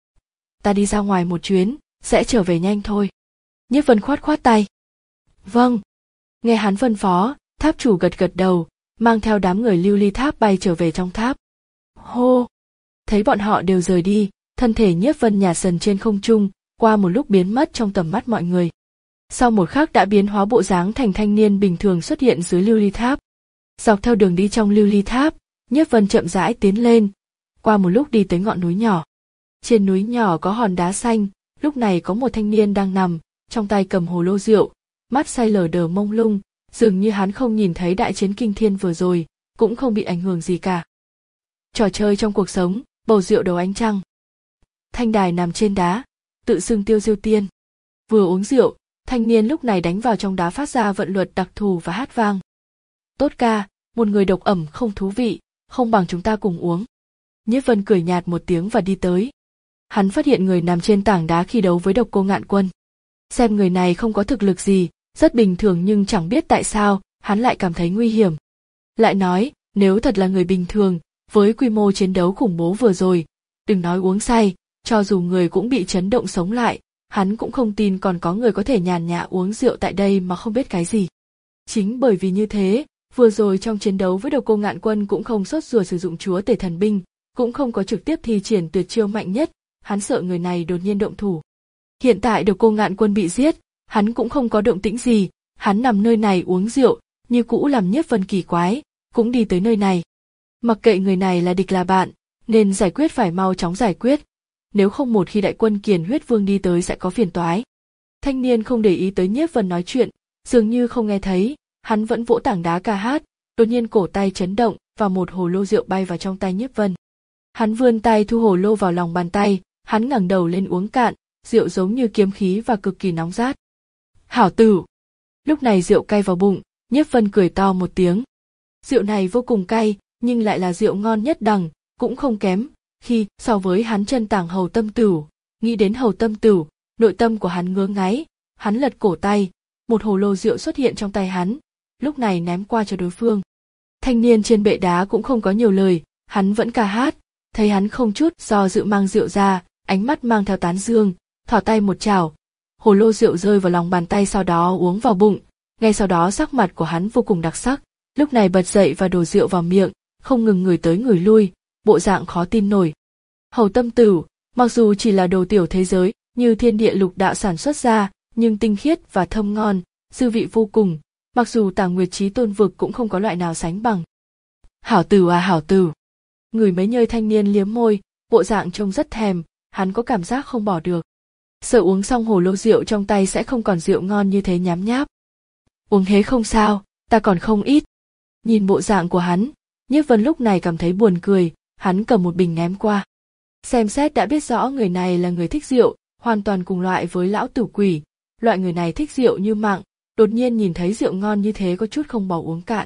Ta đi ra ngoài một chuyến, sẽ trở về nhanh thôi. Nhiếp Vân khoát khoát tay. Vâng. Nghe hắn phân phó, tháp chủ gật gật đầu, mang theo đám người lưu ly tháp bay trở về trong tháp. Hô! Thấy bọn họ đều rời đi, thân thể Nhiếp Vân nhả dần trên không trung, qua một lúc biến mất trong tầm mắt mọi người. Sau một khắc đã biến hóa bộ dáng thành thanh niên bình thường xuất hiện dưới lưu ly tháp. Dọc theo đường đi trong lưu ly tháp, Nhiếp Vân chậm rãi tiến lên, qua một lúc đi tới ngọn núi nhỏ. Trên núi nhỏ có hòn đá xanh, lúc này có một thanh niên đang nằm, trong tay cầm hồ lô rượu, mắt say lờ đờ mông lung, dường như hắn không nhìn thấy đại chiến kinh thiên vừa rồi, cũng không bị ảnh hưởng gì cả. Trò chơi trong cuộc sống, bầu rượu đầu ánh trăng. Thanh đài nằm trên đá, tự xưng Tiêu Diêu Tiên. Vừa uống rượu, thanh niên lúc này đánh vào trong đá phát ra vận luật đặc thù và hát vang. Tốt ca, một người độc ẩm không thú vị, không bằng chúng ta cùng uống. Nhiếp Vân cười nhạt một tiếng và đi tới. Hắn phát hiện người nằm trên tảng đá khi đấu với Độc Cô Ngạn Quân. Xem người này không có thực lực gì, rất bình thường nhưng chẳng biết tại sao, hắn lại cảm thấy nguy hiểm. Lại nói, nếu thật là người bình thường, với quy mô chiến đấu khủng bố vừa rồi, đừng nói uống say, cho dù người cũng bị chấn động sống lại, hắn cũng không tin còn có người có thể nhàn nhã uống rượu tại đây mà không biết cái gì. Chính bởi vì như thế, vừa rồi trong chiến đấu với Độc Cô Ngạn Quân cũng không sốt ruột sử dụng chúa tể thần binh, cũng không có trực tiếp thi triển tuyệt chiêu mạnh nhất, hắn sợ người này đột nhiên động thủ. Hiện tại Độc Cô Ngạn Quân bị giết, hắn cũng không có động tĩnh gì, hắn nằm nơi này uống rượu, như cũ làm Nhiếp Vân kỳ quái, cũng đi tới nơi này. Mặc kệ người này là địch là bạn, nên giải quyết phải mau chóng giải quyết, nếu không một khi đại quân Kiền Huyết Vương đi tới sẽ có phiền toái. Thanh niên không để ý tới Nhiếp Vân nói chuyện, dường như không nghe thấy, hắn vẫn vỗ tảng đá ca hát, đột nhiên cổ tay chấn động và một hồ lô rượu bay vào trong tay Nhiếp Vân. Hắn vươn tay thu hồ lô vào lòng bàn tay, hắn ngẩng đầu lên uống cạn, rượu giống như kiếm khí và cực kỳ nóng rát. Hảo tử! Lúc này rượu cay vào bụng, Nhiếp Vân cười to một tiếng. Rượu này vô cùng cay, nhưng lại là rượu ngon nhất đẳng, cũng không kém, khi so với hắn chân tảng hầu tâm tửu, nghĩ đến hầu tâm tửu, nội tâm của hắn ngứa ngáy, hắn lật cổ tay, một hồ lô rượu xuất hiện trong tay hắn, lúc này ném qua cho đối phương. Thanh niên trên bệ đá cũng không có nhiều lời, hắn vẫn ca hát, thấy hắn không chút do dự mang rượu ra, ánh mắt mang theo tán dương, thỏ tay một chảo, hồ lô rượu rơi vào lòng bàn tay sau đó uống vào bụng, ngay sau đó sắc mặt của hắn vô cùng đặc sắc, lúc này bật dậy và đổ rượu vào miệng, không ngừng người tới người lui, bộ dạng khó tin nổi. Hầu tâm tửu, mặc dù chỉ là đồ tiểu thế giới, như thiên địa lục đạo sản xuất ra, nhưng tinh khiết và thơm ngon, dư vị vô cùng, mặc dù Tà Nguyệt Chí Tôn vực cũng không có loại nào sánh bằng. Hảo tử à hảo tử! Người mấy nhơi thanh niên liếm môi, bộ dạng trông rất thèm, hắn có cảm giác không bỏ được. Sợ uống xong hồ lô rượu trong tay sẽ không còn rượu ngon như thế nhám nháp. Uống hết không sao, ta còn không ít. Nhìn bộ dạng của hắn, Nhiếp Vân lúc này cảm thấy buồn cười, hắn cầm một bình ném qua. Xem xét đã biết rõ người này là người thích rượu, hoàn toàn cùng loại với lão tử quỷ, loại người này thích rượu như mạng, đột nhiên nhìn thấy rượu ngon như thế có chút không bỏ uống cạn.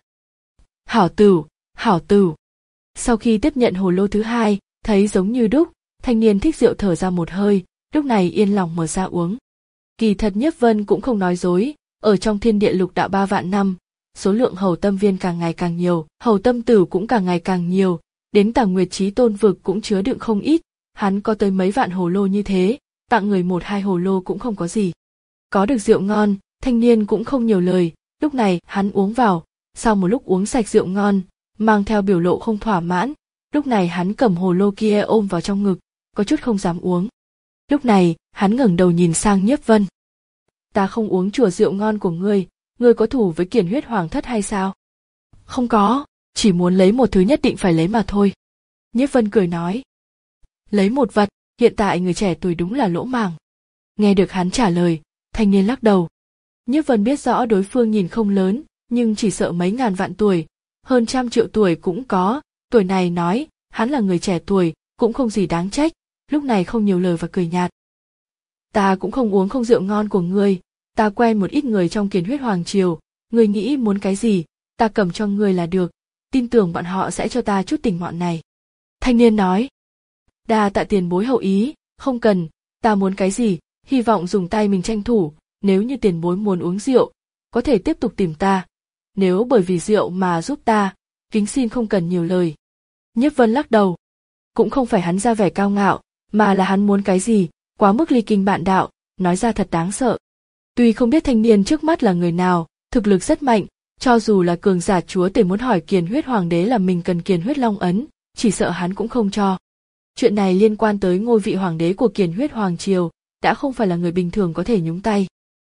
Hảo tử, hảo tử. Sau khi tiếp nhận hồ lô thứ hai, thấy giống như đúc, thanh niên thích rượu thở ra một hơi, lúc này yên lòng mở ra uống. Kỳ thật Nhiếp Vân cũng không nói dối, ở trong thiên địa lục đạo ba vạn năm, số lượng hầu tâm viên càng ngày càng nhiều, hầu tâm tử cũng càng ngày càng nhiều, đến Tà Nguyệt Chí Tôn vực cũng chứa đựng không ít, hắn có tới mấy vạn hồ lô như thế, tặng người một hai hồ lô cũng không có gì. Có được rượu ngon, thanh niên cũng không nhiều lời, lúc này hắn uống vào, sau một lúc uống sạch rượu ngon, mang theo biểu lộ không thỏa mãn, Lúc này hắn cầm hồ lô kia ôm vào trong ngực, có chút không dám uống. Lúc này, hắn ngẩng đầu nhìn sang Nhiếp Vân. Ta không uống chùa rượu ngon của ngươi, ngươi có thù với Kiền Huyết Hoàng thất hay sao? Không có, chỉ muốn lấy một thứ nhất định phải lấy mà thôi. Nhiếp Vân cười nói. Lấy một vật, hiện tại người trẻ tuổi đúng là lỗ màng. Nghe được hắn trả lời, thanh niên lắc đầu. Nhiếp Vân biết rõ đối phương nhìn không lớn, nhưng chỉ sợ mấy ngàn vạn tuổi, hơn trăm triệu tuổi cũng có, tuổi này nói, hắn là người trẻ tuổi, cũng không gì đáng trách, lúc này không nhiều lời và cười nhạt. Ta cũng không uống không rượu ngon của ngươi, ta quen một ít người trong Kiền Huyết Hoàng triều, ngươi nghĩ muốn cái gì, ta cầm cho ngươi là được, tin tưởng bọn họ sẽ cho ta chút tình mọn này. Thanh niên nói. Đa tạ tiền bối hậu ý, không cần, ta muốn cái gì, hy vọng dùng tay mình tranh thủ, nếu như tiền bối muốn uống rượu, có thể tiếp tục tìm ta. Nếu bởi vì rượu mà giúp ta, kính xin không cần nhiều lời. Nhiếp Vân lắc đầu. Cũng không phải hắn ra vẻ cao ngạo, mà là hắn muốn cái gì, quá mức ly kinh bạn đạo, nói ra thật đáng sợ. Tuy không biết thanh niên trước mắt là người nào, thực lực rất mạnh, cho dù là cường giả chúa tể muốn hỏi Kiền Huyết Hoàng đế là mình cần Kiền Huyết Long ấn, chỉ sợ hắn cũng không cho. Chuyện này liên quan tới ngôi vị hoàng đế của Kiền Huyết Hoàng triều, đã không phải là người bình thường có thể nhúng tay.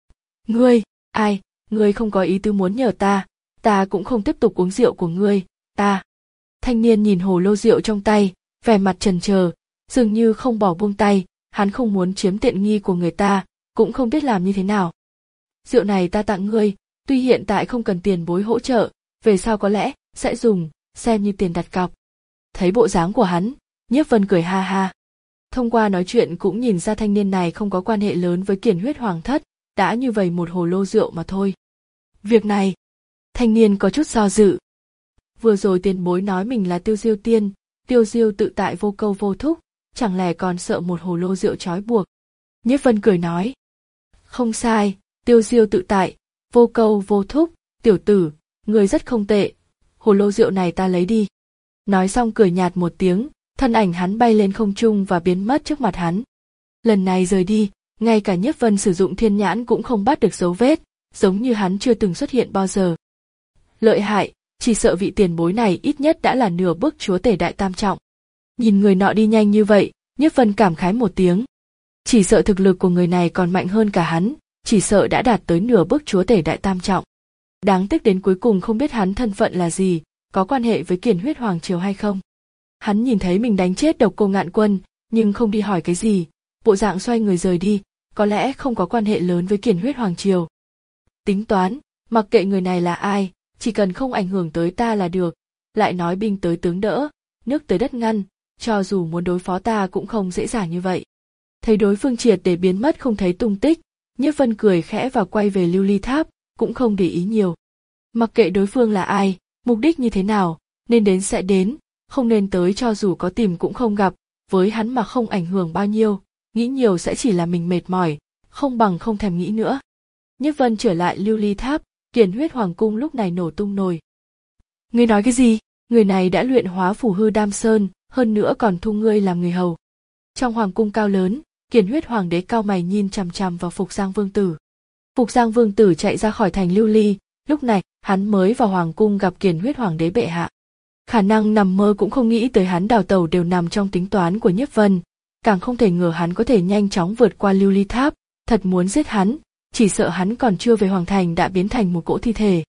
Ngươi, ai, ngươi không có ý tứ muốn nhờ ta, ta cũng không tiếp tục uống rượu của ngươi, ta. Thanh niên nhìn hồ lô rượu trong tay, vẻ mặt chần chờ, dường như không bỏ buông tay, hắn không muốn chiếm tiện nghi của người ta, cũng không biết làm như thế nào. Rượu này ta tặng ngươi, tuy hiện tại không cần tiền bối hỗ trợ, về sau có lẽ sẽ dùng, xem như tiền đặt cọc. Thấy bộ dáng của hắn, Nhiếp Vân cười ha ha. Thông qua nói chuyện cũng nhìn ra thanh niên này không có quan hệ lớn với Kiền Huyết Hoàng thất, đã như vậy một hồ lô rượu mà thôi. Việc này, thanh niên có chút do dự. Vừa rồi tiền bối nói mình là Tiêu Diêu Tiên, Tiêu Diêu tự tại vô câu vô thúc, chẳng lẽ còn sợ một hồ lô rượu trói buộc. Nhiếp Vân cười nói. Không sai, Tiêu Diêu tự tại, vô câu vô thúc, tiểu tử, người rất không tệ, hồ lô rượu này ta lấy đi. Nói xong cười nhạt một tiếng, thân ảnh hắn bay lên không trung và biến mất trước mặt hắn. Lần này rời đi, ngay cả Nhiếp Vân sử dụng thiên nhãn cũng không bắt được dấu vết, giống như hắn chưa từng xuất hiện bao giờ. Lợi hại, chỉ sợ vị tiền bối này ít nhất đã là nửa bước chúa tể đại tam trọng. Nhìn người nọ đi nhanh như vậy, Nhiếp Vân cảm khái một tiếng. Chỉ sợ thực lực của người này còn mạnh hơn cả hắn, chỉ sợ đã đạt tới nửa bước chúa tể đại tam trọng. Đáng tiếc đến cuối cùng không biết hắn thân phận là gì, có quan hệ với Kiền Huyết Hoàng triều hay không. Hắn nhìn thấy mình đánh chết Độc Cô Ngạn Quân, nhưng không đi hỏi cái gì, bộ dạng xoay người rời đi, có lẽ không có quan hệ lớn với Kiền Huyết Hoàng triều. Tính toán, mặc kệ người này là ai, chỉ cần không ảnh hưởng tới ta là được, lại nói binh tới tướng đỡ, nước tới đất ngăn, cho dù muốn đối phó ta cũng không dễ dàng như vậy. Thấy đối phương triệt để biến mất không thấy tung tích, Nhiếp Vân cười khẽ và quay về Lưu Ly Tháp, cũng không để ý nhiều. Mặc kệ đối phương là ai, mục đích như thế nào, nên đến sẽ đến, không nên tới cho dù có tìm cũng không gặp, với hắn mà không ảnh hưởng bao nhiêu, nghĩ nhiều sẽ chỉ là mình mệt mỏi, không bằng không thèm nghĩ nữa. Nhiếp Vân trở lại Lưu Ly Tháp, Kiền Huyết Hoàng cung lúc này nổ tung nồi. Ngươi nói cái gì? Người này đã luyện hóa Phủ Hư Đam Sơn, hơn nữa còn thu ngươi làm người hầu. Trong hoàng cung cao lớn, Kiền Huyết Hoàng đế cao mày nhìn chằm chằm vào Phục Giang Vương tử. Phục Giang Vương tử chạy ra khỏi thành Lưu Ly, lúc này hắn mới vào hoàng cung gặp Kiền Huyết Hoàng đế bệ hạ. Khả năng nằm mơ cũng không nghĩ tới hắn đào tẩu đều nằm trong tính toán của Nhiếp Vân, càng không thể ngờ hắn có thể nhanh chóng vượt qua Lưu Ly Tháp, thật muốn giết hắn, chỉ sợ hắn còn chưa về hoàng thành đã biến thành một cỗ thi thể.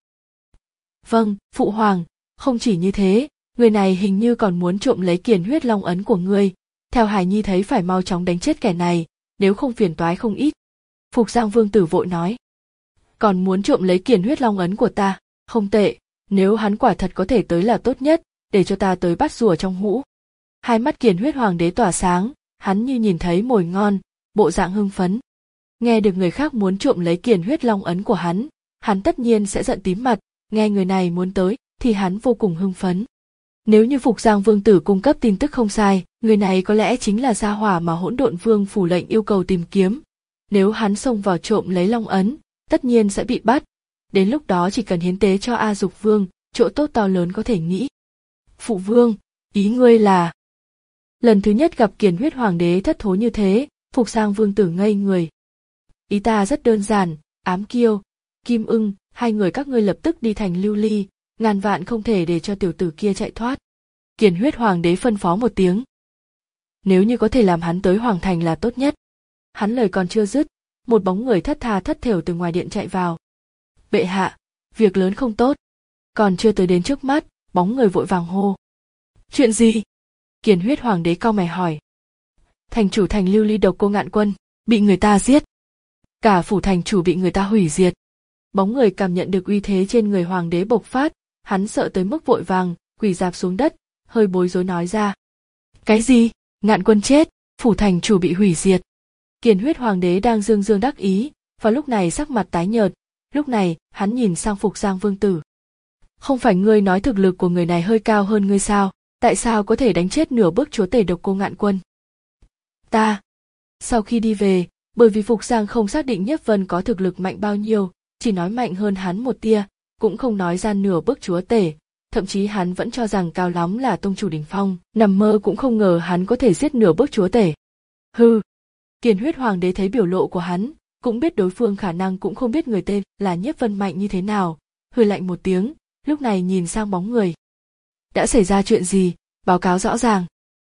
Vâng, phụ hoàng, không chỉ như thế, người này hình như còn muốn trộm lấy Kiền Huyết Long ấn của ngươi, theo Hải Nhi thấy phải mau chóng đánh chết kẻ này, nếu không phiền toái không ít. Phục Giang Vương tử vội nói. Còn muốn trộm lấy Kiền Huyết Long ấn của ta, không tệ, nếu hắn quả thật có thể tới là tốt nhất, để cho ta tới bắt rùa trong hũ. Hai mắt Kiền Huyết Hoàng đế tỏa sáng, hắn như nhìn thấy mồi ngon, bộ dạng hưng phấn. Nghe được người khác muốn trộm lấy Kiền Huyết Long ấn của hắn, hắn tất nhiên sẽ giận tím mặt, nghe người này muốn tới, thì hắn vô cùng hưng phấn. Nếu như Phục Giang Vương tử cung cấp tin tức không sai, người này có lẽ chính là gia hỏa mà Hỗn Độn Vương phủ lệnh yêu cầu tìm kiếm. Nếu hắn xông vào trộm lấy Long ấn, tất nhiên sẽ bị bắt. Đến lúc đó chỉ cần hiến tế cho A Dục Vương, chỗ tốt to lớn có thể nghĩ. Phụ vương, ý ngươi là... Lần thứ nhất gặp Kiền Huyết Hoàng đế thất thố như thế, Phục Giang Vương tử ngây người. Ý ta rất đơn giản, Ám Kiêu, Kim Ưng, hai người các ngươi lập tức đi thành Lưu Ly, ngàn vạn không thể để cho tiểu tử kia chạy thoát. Kiền Huyết Hoàng đế phân phó một tiếng. Nếu như có thể làm hắn tới Hoàng thành là tốt nhất. Hắn lời còn chưa dứt, một bóng người thất tha thất thểu từ ngoài điện chạy vào. Bệ hạ, việc lớn không tốt. Còn chưa tới đến trước mắt, bóng người vội vàng hô. Chuyện gì? Kiền Huyết Hoàng đế cau mày hỏi. Thành chủ thành Lưu Ly Độc Cô Ngạn Quân bị người ta giết. Cả phủ thành chủ bị người ta hủy diệt. Bóng người cảm nhận được uy thế trên người hoàng đế bộc phát, hắn sợ tới mức vội vàng quỳ rạp xuống đất, hơi bối rối nói ra. Cái gì? Ngạn Quân chết, phủ thành chủ bị hủy diệt. Kiền Huyết Hoàng đế đang dương dương đắc ý, và lúc này sắc mặt tái nhợt. Lúc này hắn nhìn sang Phục Giang Vương tử. Không phải ngươi nói thực lực của người này hơi cao hơn ngươi sao? Tại sao có thể đánh chết nửa bước chúa tể Độc Cô Ngạn Quân? Ta. Sau khi đi về, bởi vì Phục Giang không xác định Nhiếp Vân có thực lực mạnh bao nhiêu, chỉ nói mạnh hơn hắn một tia, cũng không nói ra nửa bước chúa tể, thậm chí hắn vẫn cho rằng cao lắm là tông chủ đỉnh phong, nằm mơ cũng không ngờ hắn có thể giết nửa bước chúa tể. Hừ. Kiền Huyết Hoàng đế thấy biểu lộ của hắn, cũng biết đối phương khả năng cũng không biết người tên là Nhiếp Vân mạnh như thế nào, hừ lạnh một tiếng, lúc này nhìn sang bóng người. Đã xảy ra chuyện gì, báo cáo rõ ràng.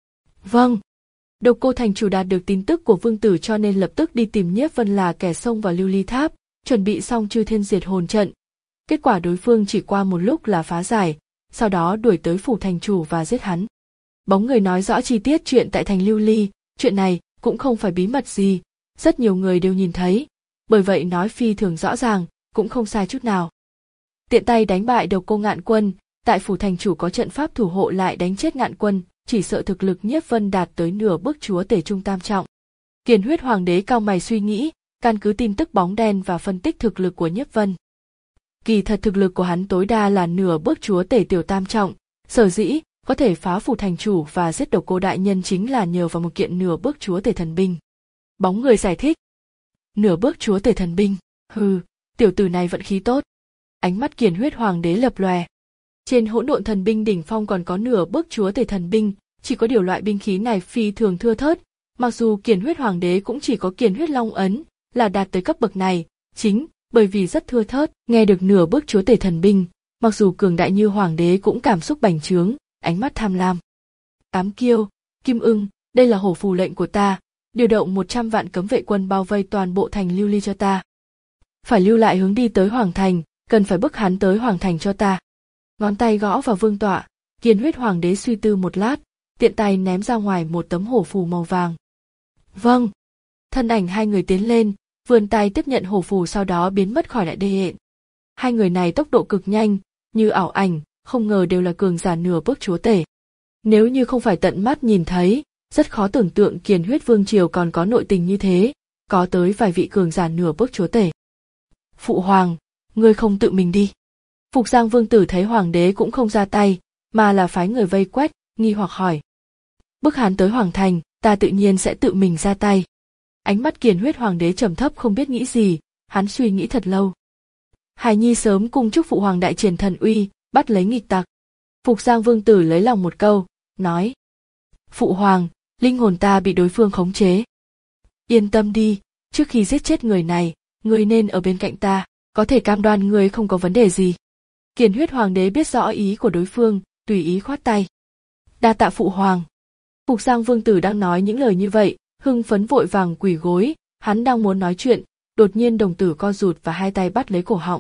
Vâng. Độc Cô thành chủ đạt được tin tức của vương tử cho nên lập tức đi tìm Nhiếp Vân là kẻ xông vào Lưu Ly Tháp, chuẩn bị xong Chư Thiên Diệt Hồn trận. Kết quả đối phương chỉ qua một lúc là phá giải, sau đó đuổi tới phủ thành chủ và giết hắn. Bóng người nói rõ chi tiết chuyện tại thành Lưu Ly, chuyện này cũng không phải bí mật gì, rất nhiều người đều nhìn thấy, bởi vậy nói phi thường rõ ràng, cũng không sai chút nào. Tiện tay đánh bại Độc Cô Ngạn Quân, tại phủ thành chủ có trận pháp thủ hộ lại đánh chết Ngạn Quân, chỉ sợ thực lực Nhiếp Vân đạt tới nửa bước chúa tể trung tam trọng. Kiền Huyết Hoàng đế cau mày suy nghĩ, căn cứ tin tức bóng đen và phân tích thực lực của Nhiếp Vân. Kỳ thật thực lực của hắn tối đa là nửa bước chúa tể tiểu tam trọng, sở dĩ có thể phá phủ thành chủ và giết Độc Cô đại nhân chính là nhờ vào một kiện nửa bước chúa tể thần binh. Bóng người giải thích. Nửa bước chúa tể thần binh, hừ, tiểu tử này vận khí tốt. Ánh mắt Kiền Huyết Hoàng đế lập lòe. Trên hỗn độn thần binh đỉnh phong còn có nửa bước chúa tể thần binh, chỉ có điều loại binh khí này phi thường thưa thớt, mặc dù Kiền Huyết Hoàng đế cũng chỉ có Kiền Huyết Long ấn, là đạt tới cấp bậc này, chính bởi vì rất thưa thớt, nghe được nửa bước chúa tể thần binh, mặc dù cường đại như hoàng đế cũng cảm xúc bành trướng, ánh mắt tham lam. Ám Kiêu, Kim Ưng, đây là hổ phù lệnh của ta, điều động một trăm vạn cấm vệ quân bao vây toàn bộ thành Lưu Ly cho ta. Phải lưu lại hướng đi tới Hoàng thành, cần phải bức hắn tới Hoàng thành cho ta. Ngón tay gõ vào vương tọa, Kiền Huyết Hoàng đế suy tư một lát, tiện tay ném ra ngoài một tấm hổ phù màu vàng. Vâng. Thân ảnh hai người tiến lên, vươn tay tiếp nhận hổ phù sau đó biến mất khỏi đại đê hện. Hai người này tốc độ cực nhanh, như ảo ảnh, không ngờ đều là cường giả nửa bước chúa tể. Nếu như không phải tận mắt nhìn thấy, rất khó tưởng tượng Kiền Huyết Vương triều còn có nội tình như thế, có tới vài vị cường giả nửa bước chúa tể. Phụ hoàng, ngươi không tự mình đi. Phục Giang Vương tử thấy hoàng đế cũng không ra tay, mà là phái người vây quét, nghi hoặc hỏi. Bức hắn tới Hoàng thành, ta tự nhiên sẽ tự mình ra tay. Ánh mắt Kiền Huyết Hoàng đế trầm thấp không biết nghĩ gì, hắn suy nghĩ thật lâu. Hải nhi sớm cung chúc phụ hoàng đại triển thần uy, bắt lấy nghịch tặc. Phục Giang Vương tử lấy lòng một câu, nói. Phụ hoàng, linh hồn ta bị đối phương khống chế. Yên tâm đi, trước khi giết chết người này, ngươi nên ở bên cạnh ta, có thể cam đoan ngươi không có vấn đề gì. Kiền Huyết Hoàng đế biết rõ ý của đối phương, tùy ý khoát tay. Đa tạ phụ hoàng. Phục Giang Vương tử đang nói những lời như vậy, hưng phấn vội vàng quỳ gối, hắn đang muốn nói chuyện, đột nhiên đồng tử co rụt và hai tay bắt lấy cổ họng.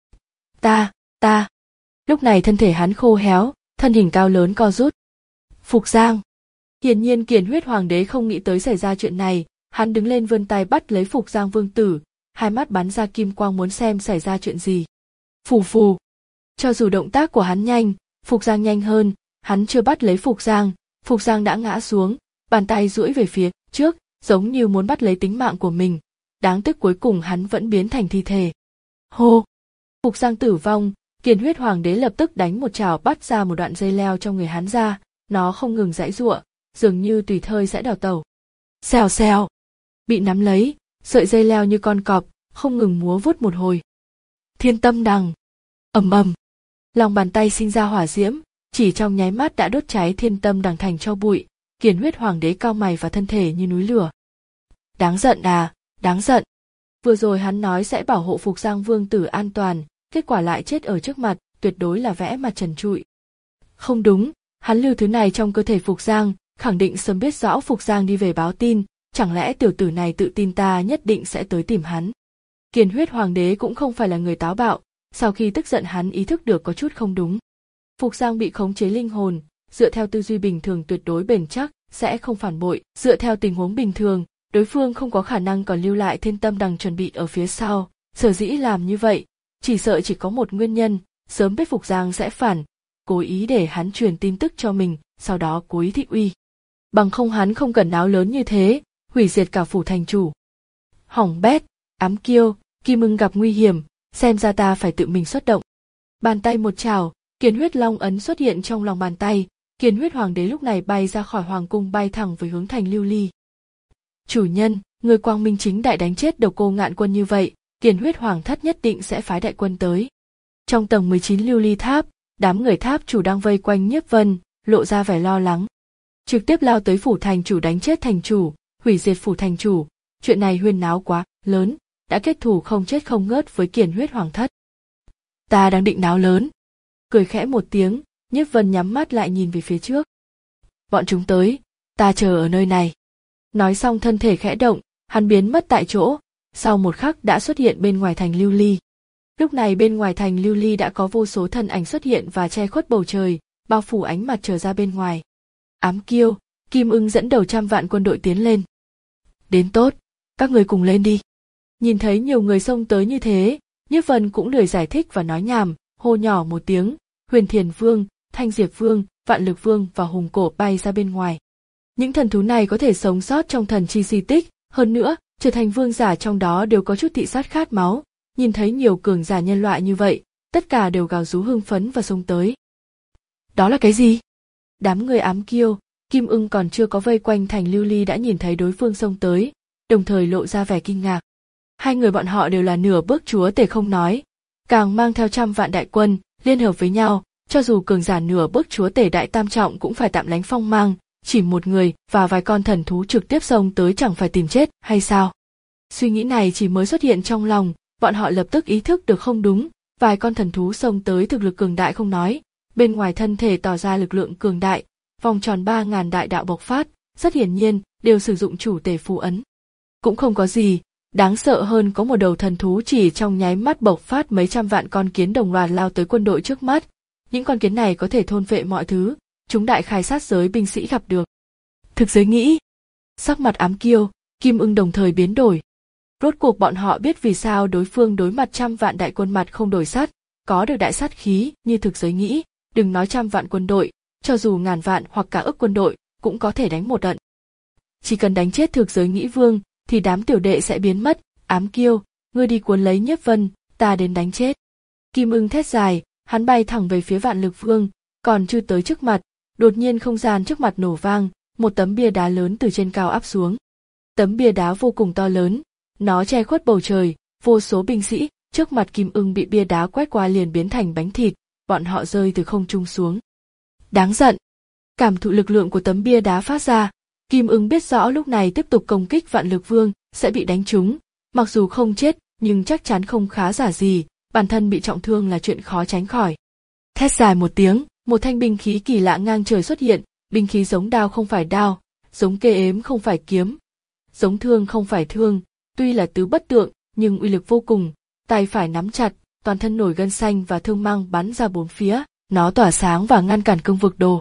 Ta, ta. Lúc này thân thể hắn khô héo, thân hình cao lớn co rút. Phục Giang. Hiển nhiên Kiền Huyết Hoàng đế không nghĩ tới xảy ra chuyện này, hắn đứng lên vươn tay bắt lấy Phục Giang Vương tử, hai mắt bắn ra kim quang muốn xem xảy ra chuyện gì. Phù phù. Cho dù động tác của hắn nhanh, Phục Giang nhanh hơn, hắn chưa bắt lấy Phục Giang, Phục Giang đã ngã xuống, bàn tay duỗi về phía trước, giống như muốn bắt lấy tính mạng của mình. Đáng tiếc cuối cùng hắn vẫn biến thành thi thể. Hô! Phục Giang tử vong, Kiền Huyết Hoàng đế lập tức đánh một chảo bắt ra một đoạn dây leo trong người hắn ra, nó không ngừng giãy giụa, dường như tùy thời sẽ đào tẩu. Xèo xèo! Bị nắm lấy, sợi dây leo như con cọp, không ngừng múa vuốt một hồi. Thiên Tâm Đằng! Ầm ầm! Lòng bàn tay sinh ra hỏa diễm, chỉ trong nháy mắt đã đốt cháy Thiên Tâm Đằng thành tro bụi. Kiền Huyết Hoàng đế cau mày và thân thể như núi lửa. Đáng giận à, đáng giận. Vừa rồi hắn nói sẽ bảo hộ Phục Giang Vương tử an toàn, kết quả lại chết ở trước mặt, tuyệt đối là vẽ mặt trần trụi. Không đúng, Hắn lưu thứ này trong cơ thể Phục Giang, khẳng định sớm biết rõ Phục Giang đi về báo tin, chẳng lẽ tiểu tử này tự tin ta nhất định sẽ tới tìm hắn. Kiền Huyết Hoàng đế cũng không phải là người táo bạo, sau khi tức giận hắn ý thức được có chút không đúng. Phục Giang bị khống chế linh hồn, dựa theo tư duy bình thường tuyệt đối bền chắc, sẽ không phản bội, dựa theo tình huống bình thường, đối phương không có khả năng còn lưu lại thiên tâm đằng chuẩn bị ở phía sau, sở dĩ làm như vậy, chỉ sợ chỉ có một nguyên nhân, sớm biết Phục Giang sẽ phản, cố ý để hắn truyền tin tức cho mình, sau đó cố ý thị uy. Bằng không hắn không cần náo lớn như thế, hủy diệt cả phủ thành chủ. Hỏng bét, ám kiêu, Kim Ưng gặp nguy hiểm, xem ra ta phải tự mình xuất động. Bàn tay một chảo, Kiền Huyết Long ấn xuất hiện trong lòng bàn tay, Kiền Huyết Hoàng đế lúc này bay ra khỏi hoàng cung bay thẳng về hướng thành Lưu Ly. Chủ nhân, người quang minh chính đại đánh chết Độc Cô Ngạn Quân như vậy, Kiền Huyết Hoàng thất nhất định sẽ phái đại quân tới. Trong tầng mười chín Lưu Ly Tháp, đám người tháp chủ đang vây quanh Nhiếp Vân, lộ ra vẻ lo lắng. Trực tiếp lao tới phủ thành chủ đánh chết thành chủ, hủy diệt phủ thành chủ, chuyện này huyên náo quá lớn, đã kết thù không chết không ngớt với Kiền Huyết Hoàng thất. Ta đang định náo lớn. Cười khẽ một tiếng, Nhiếp Vân nhắm mắt lại nhìn về phía trước. Bọn chúng tới, ta chờ ở nơi này. Nói xong thân thể khẽ động, hắn biến mất tại chỗ, sau một khắc đã xuất hiện bên ngoài thành Lưu Ly. Lúc này bên ngoài thành Lưu Ly đã có vô số thân ảnh xuất hiện và che khuất bầu trời, bao phủ ánh mặt trời ra bên ngoài. Ám Kiêu, Kim Ưng dẫn đầu trăm vạn quân đội tiến lên. Đến tốt, các người cùng lên đi. Nhìn thấy nhiều người xông tới như thế, Nhiếp Vân cũng lười giải thích và nói nhảm, hô nhỏ một tiếng, Huyền Thiền Vương, Thanh Diệp Vương, Vạn Lực Vương và Hùng Cổ bay ra bên ngoài. Những thần thú này có thể sống sót trong thần chi di tích, hơn nữa, trở thành vương giả trong đó đều có chút thị sát khát máu, nhìn thấy nhiều cường giả nhân loại như vậy, tất cả đều gào rú hưng phấn và xông tới. Đó là cái gì? Đám người Ám Kiêu, Kim Ưng còn chưa có vây quanh thành Lưu Ly đã nhìn thấy đối phương xông tới, đồng thời lộ ra vẻ kinh ngạc. Hai người bọn họ đều là nửa bước chúa tể không nói, càng mang theo trăm vạn đại quân, liên hợp với nhau, cho dù cường giả nửa bước chúa tể đại tam trọng cũng phải tạm lánh phong mang, chỉ một người và vài con thần thú trực tiếp xông tới chẳng phải tìm chết hay sao? Suy nghĩ này chỉ mới xuất hiện trong lòng, bọn họ lập tức ý thức được không đúng, vài con thần thú xông tới thực lực cường đại không nói, bên ngoài thân thể tỏ ra lực lượng cường đại, vòng tròn ba ngàn đại đạo bộc phát, rất hiển nhiên đều sử dụng chủ tể phù ấn. Cũng không có gì, đáng sợ hơn có một đầu thần thú chỉ trong nháy mắt bộc phát mấy trăm vạn con kiến đồng loạt lao tới quân đội trước mắt, những con kiến này có thể thôn phệ mọi thứ, chúng đại khai sát giới binh sĩ gặp được. Thực giới nghĩ, sắc mặt Ám Kiêu, Kim Ưng đồng thời biến đổi. Rốt cuộc bọn họ biết vì sao đối phương đối mặt trăm vạn đại quân mặt không đổi sắt, có được đại sát khí như thực giới nghĩ, đừng nói trăm vạn quân đội, cho dù ngàn vạn hoặc cả ức quân đội cũng có thể đánh một trận. Chỉ cần đánh chết thực giới nghĩ vương, thì đám tiểu đệ sẽ biến mất. Ám Kiêu, ngươi đi cuốn lấy Nhiếp Vân, ta đến đánh chết. Kim Ưng thét dài, hắn bay thẳng về phía Vạn Lực Vương, còn chưa tới trước mặt, đột nhiên không gian trước mặt nổ vang, một tấm bia đá lớn từ trên cao áp xuống. Tấm bia đá vô cùng to lớn, nó che khuất bầu trời, vô số binh sĩ trước mặt Kim Ưng bị bia đá quét qua liền biến thành bánh thịt, bọn họ rơi từ không trung xuống. Đáng giận. Cảm thụ lực lượng của tấm bia đá phát ra, Kim Ưng biết rõ lúc này tiếp tục công kích Vạn Lực Vương sẽ bị đánh trúng, mặc dù không chết nhưng chắc chắn không khá giả gì, bản thân bị trọng thương là chuyện khó tránh khỏi. Thét dài một tiếng, một thanh binh khí kỳ lạ ngang trời xuất hiện, binh khí giống đao không phải đao, giống kê ếm không phải kiếm, giống thương không phải thương, tuy là tứ bất tượng nhưng uy lực vô cùng, tay phải nắm chặt, toàn thân nổi gân xanh và thương mang bắn ra bốn phía, nó tỏa sáng và ngăn cản cương vực đồ.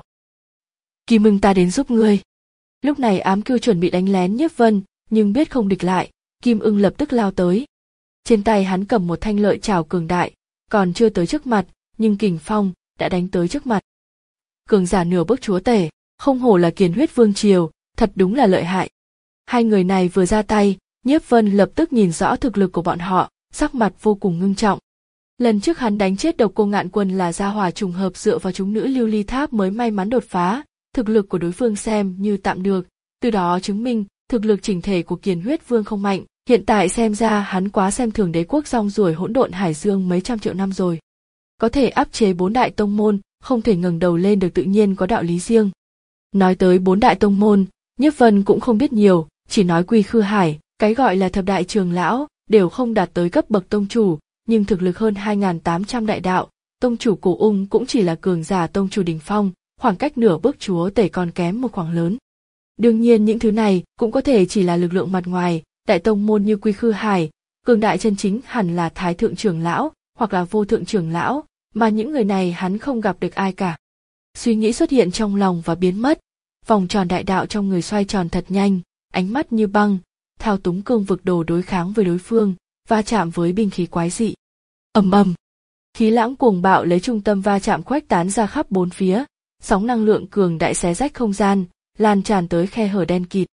Kim Ưng ta đến giúp ngươi. Lúc này Ám Kiêu chuẩn bị đánh lén Nhiếp Vân, nhưng biết không địch lại, Kim Ưng lập tức lao tới. Trên tay hắn cầm một thanh lợi trảo cường đại, còn chưa tới trước mặt, nhưng kình phong đã đánh tới trước mặt. Cường giả nửa bước chúa tể, không hổ là Kiền Huyết Vương triều, thật đúng là lợi hại. Hai người này vừa ra tay, Nhiếp Vân lập tức nhìn rõ thực lực của bọn họ, sắc mặt vô cùng ngưng trọng. Lần trước hắn đánh chết Độc Cô Ngạn Quân là gia hỏa trùng hợp dựa vào chúng nữ Lưu Ly Tháp mới may mắn đột phá, thực lực của đối phương xem như tạm được, từ đó chứng minh thực lực chỉnh thể của Kiền Huyết Vương không mạnh. Hiện tại xem ra hắn quá xem thường đế quốc rong ruổi hỗn độn hải dương mấy trăm triệu năm rồi. Có thể áp chế bốn đại tông môn, không thể ngẩng đầu lên được tự nhiên có đạo lý riêng. Nói tới bốn đại tông môn, Nhiếp Vân cũng không biết nhiều, chỉ nói Quy Khư Hải, cái gọi là thập đại trường lão, đều không đạt tới cấp bậc tông chủ, nhưng thực lực hơn hai nghìn tám trăm đại đạo, tông chủ Cổ Ung cũng chỉ là cường giả tông chủ đỉnh phong, khoảng cách nửa bước chúa tể còn kém một khoảng lớn. Đương nhiên những thứ này cũng có thể chỉ là lực lượng mặt ngoài, đại tông môn như Quy Khư Hải, cường đại chân chính hẳn là Thái thượng trưởng lão hoặc là Vô thượng trưởng lão, mà những người này hắn không gặp được ai cả. Suy nghĩ xuất hiện trong lòng và biến mất, vòng tròn đại đạo trong người xoay tròn thật nhanh, ánh mắt như băng, thao túng cương vực đồ đối kháng với đối phương, va chạm với binh khí quái dị. Ầm ầm, khí lãng cuồng bạo lấy trung tâm va chạm khuếch tán ra khắp bốn phía, sóng năng lượng cường đại xé rách không gian, lan tràn tới khe hở đen kịt.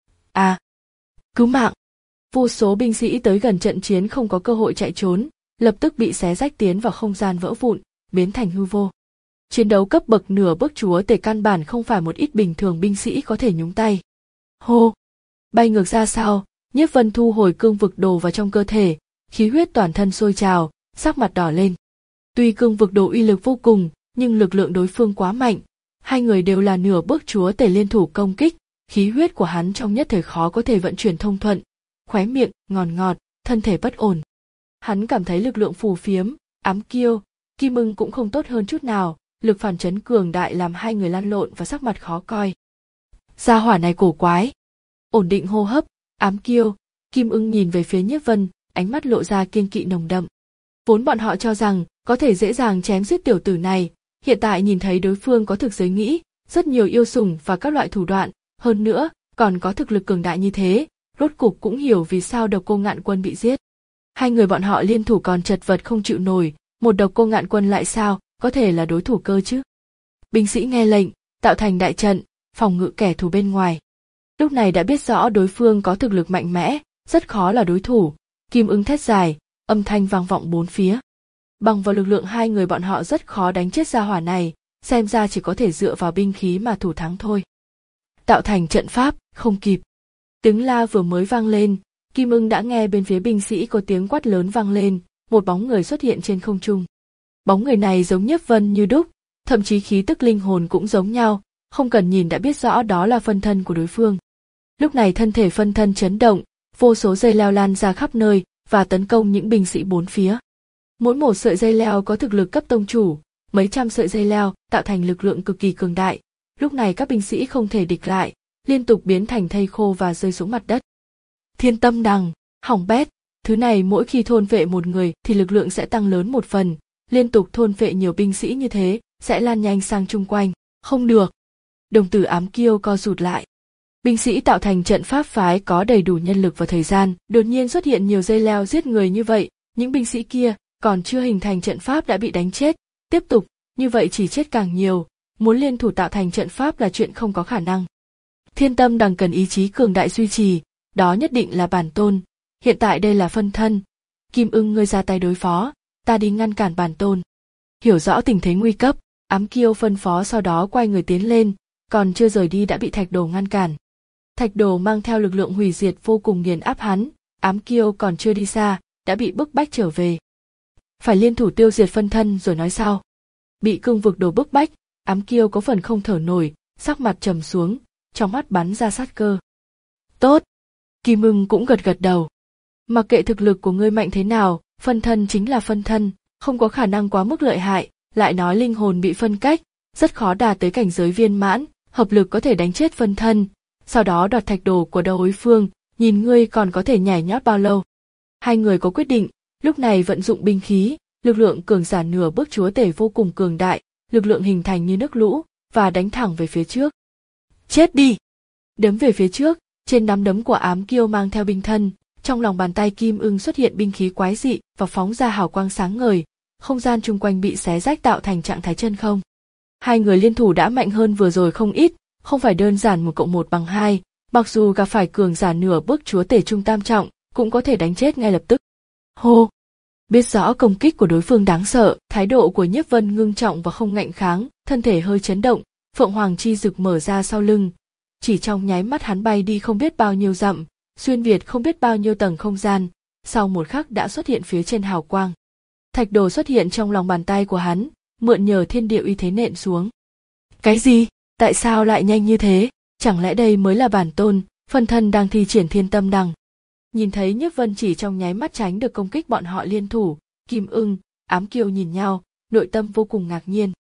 À, cứu mạng! Vô số binh sĩ tới gần trận chiến không có cơ hội chạy trốn, lập tức bị xé rách tiến vào không gian vỡ vụn, biến thành hư vô. Chiến đấu cấp bậc nửa bước chúa tể căn bản không phải một ít bình thường binh sĩ có thể nhúng tay. Hô! Bay ngược ra sau, Nhiếp Vân thu hồi cương vực đồ vào trong cơ thể, khí huyết toàn thân sôi trào, sắc mặt đỏ lên. Tuy cương vực đồ uy lực vô cùng, nhưng lực lượng đối phương quá mạnh, hai người đều là nửa bước chúa tể liên thủ công kích, khí huyết của hắn trong nhất thời khó có thể vận chuyển thông thuận, khóe miệng ngọt ngọt, thân thể bất ổn. Hắn cảm thấy lực lượng phù phiếm, ám kiêu, Kim Ưng cũng không tốt hơn chút nào, lực phản chấn cường đại làm hai người lăn lộn và sắc mặt khó coi. Gia hỏa này cổ quái. Ổn định hô hấp, ám kiêu, Kim Ưng nhìn về phía Nhiếp Vân, ánh mắt lộ ra kiêng kỵ nồng đậm. Vốn bọn họ cho rằng có thể dễ dàng chém giết tiểu tử này, hiện tại nhìn thấy đối phương có thực giới nghĩ, rất nhiều yêu sủng và các loại thủ đoạn, hơn nữa còn có thực lực cường đại như thế, rốt cục cũng hiểu vì sao Độc Cô Ngạn Quân bị giết. Hai người bọn họ liên thủ còn chật vật không chịu nổi, một Độc Cô Ngạn Quân lại sao có thể là đối thủ cơ chứ? Binh sĩ nghe lệnh, tạo thành đại trận, phòng ngự kẻ thù bên ngoài. Lúc này đã biết rõ đối phương có thực lực mạnh mẽ, rất khó là đối thủ. Kim Ưng thét dài, âm thanh vang vọng bốn phía. Bằng vào lực lượng hai người bọn họ rất khó đánh chết gia hỏa này, xem ra chỉ có thể dựa vào binh khí mà thủ thắng thôi. Tạo thành trận pháp, không kịp. Tiếng la vừa mới vang lên, Kim Ưng đã nghe bên phía binh sĩ có tiếng quát lớn vang lên, một bóng người xuất hiện trên không trung. Bóng người này giống Nhiếp Vân như đúc, thậm chí khí tức linh hồn cũng giống nhau, không cần nhìn đã biết rõ đó là phân thân của đối phương. Lúc này thân thể phân thân chấn động, vô số dây leo lan ra khắp nơi và tấn công những binh sĩ bốn phía. Mỗi một sợi dây leo có thực lực cấp tông chủ, mấy trăm sợi dây leo tạo thành lực lượng cực kỳ cường đại. Lúc này các binh sĩ không thể địch lại, liên tục biến thành thây khô và rơi xuống mặt đất. Thiên tâm đằng, hỏng bét, thứ này mỗi khi thôn phệ một người thì lực lượng sẽ tăng lớn một phần, liên tục thôn phệ nhiều binh sĩ như thế sẽ lan nhanh sang chung quanh, không được. Đồng tử ám kiêu co rụt lại. Binh sĩ tạo thành trận pháp phái có đầy đủ nhân lực và thời gian, đột nhiên xuất hiện nhiều dây leo giết người như vậy, những binh sĩ kia còn chưa hình thành trận pháp đã bị đánh chết, tiếp tục, như vậy chỉ chết càng nhiều, muốn liên thủ tạo thành trận pháp là chuyện không có khả năng. Thiên tâm đằng cần ý chí cường đại duy trì, đó nhất định là bản tôn, hiện tại đây là phân thân. Kim Ưng ngươi ra tay đối phó, ta đi ngăn cản bản tôn. Hiểu rõ tình thế nguy cấp, ám kiêu phân phó sau đó quay người tiến lên, còn chưa rời đi đã bị thạch đồ ngăn cản. Thạch đồ mang theo lực lượng hủy diệt vô cùng nghiền áp hắn, ám kiêu còn chưa đi xa, đã bị bức bách trở về. Phải liên thủ tiêu diệt phân thân rồi nói sau. Bị cương vực đồ bức bách, ám kiêu có phần không thở nổi, sắc mặt trầm xuống, trong mắt bắn ra sát cơ. Tốt! Kim Ưng cũng gật gật đầu. Mặc kệ thực lực của ngươi mạnh thế nào, phân thân chính là phân thân, không có khả năng quá mức lợi hại, lại nói linh hồn bị phân cách, rất khó đạt tới cảnh giới viên mãn, hợp lực có thể đánh chết phân thân, sau đó đoạt thạch đồ của đối phương, nhìn ngươi còn có thể nhảy nhót bao lâu. Hai người có quyết định, lúc này vận dụng binh khí, lực lượng cường giả nửa bước chúa tể vô cùng cường đại, lực lượng hình thành như nước lũ, và đánh thẳng về phía trước. Chết đi! Đấm về phía trước, trên nắm đấm của ám kiêu mang theo binh thân, trong lòng bàn tay Kim Ưng xuất hiện binh khí quái dị và phóng ra hào quang sáng ngời, không gian chung quanh bị xé rách tạo thành trạng thái chân không. Hai người liên thủ đã mạnh hơn vừa rồi không ít, không phải đơn giản một cộng một bằng hai, mặc dù gặp phải cường giả nửa bước chúa tể trung tam trọng, cũng có thể đánh chết ngay lập tức. Hô! Biết rõ công kích của đối phương đáng sợ, thái độ của Nhiếp Vân ngưng trọng và không ngạnh kháng, thân thể hơi chấn động, Phượng Hoàng chi dực mở ra sau lưng. Chỉ trong nháy mắt hắn bay đi không biết bao nhiêu dặm, xuyên việt không biết bao nhiêu tầng không gian, sau một khắc đã xuất hiện phía trên hào quang. Thạch đồ xuất hiện trong lòng bàn tay của hắn, mượn nhờ thiên địa uy thế nện xuống. Cái gì? Tại sao lại nhanh như thế? Chẳng lẽ đây mới là bản tôn, phân thân đang thi triển thiên tâm đằng? Nhìn thấy Nhiếp Vân chỉ trong nháy mắt tránh được công kích bọn họ liên thủ, Kim Ưng, ám kiêu nhìn nhau, nội tâm vô cùng ngạc nhiên.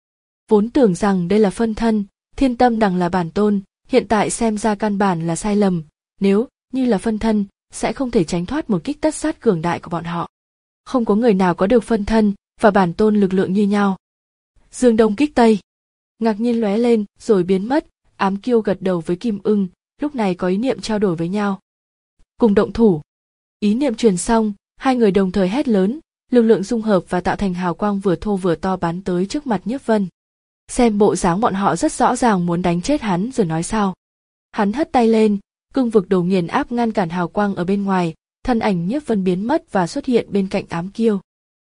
Vốn tưởng rằng đây là phân thân, Thiên Tâm Đằng là bản tôn, hiện tại xem ra căn bản là sai lầm, nếu như là phân thân, sẽ không thể tránh thoát một kích tất sát cường đại của bọn họ. Không có người nào có được phân thân và bản tôn lực lượng như nhau. Dương Đông kích Tây, ngạc nhiên lóe lên rồi biến mất, Ám Kiêu gật đầu với Kim Ưng, lúc này có ý niệm trao đổi với nhau. Cùng động thủ. Ý niệm truyền xong, hai người đồng thời hét lớn, lực lượng dung hợp và tạo thành hào quang vừa thô vừa to bắn tới trước mặt Nhiếp Vân. Xem bộ dáng bọn họ rất rõ ràng muốn đánh chết hắn rồi nói sao. Hắn hất tay lên, cương vực đồ nghiền áp ngăn cản hào quang ở bên ngoài, thân ảnh Nhiếp Vân biến mất và xuất hiện bên cạnh Ám Kiêu.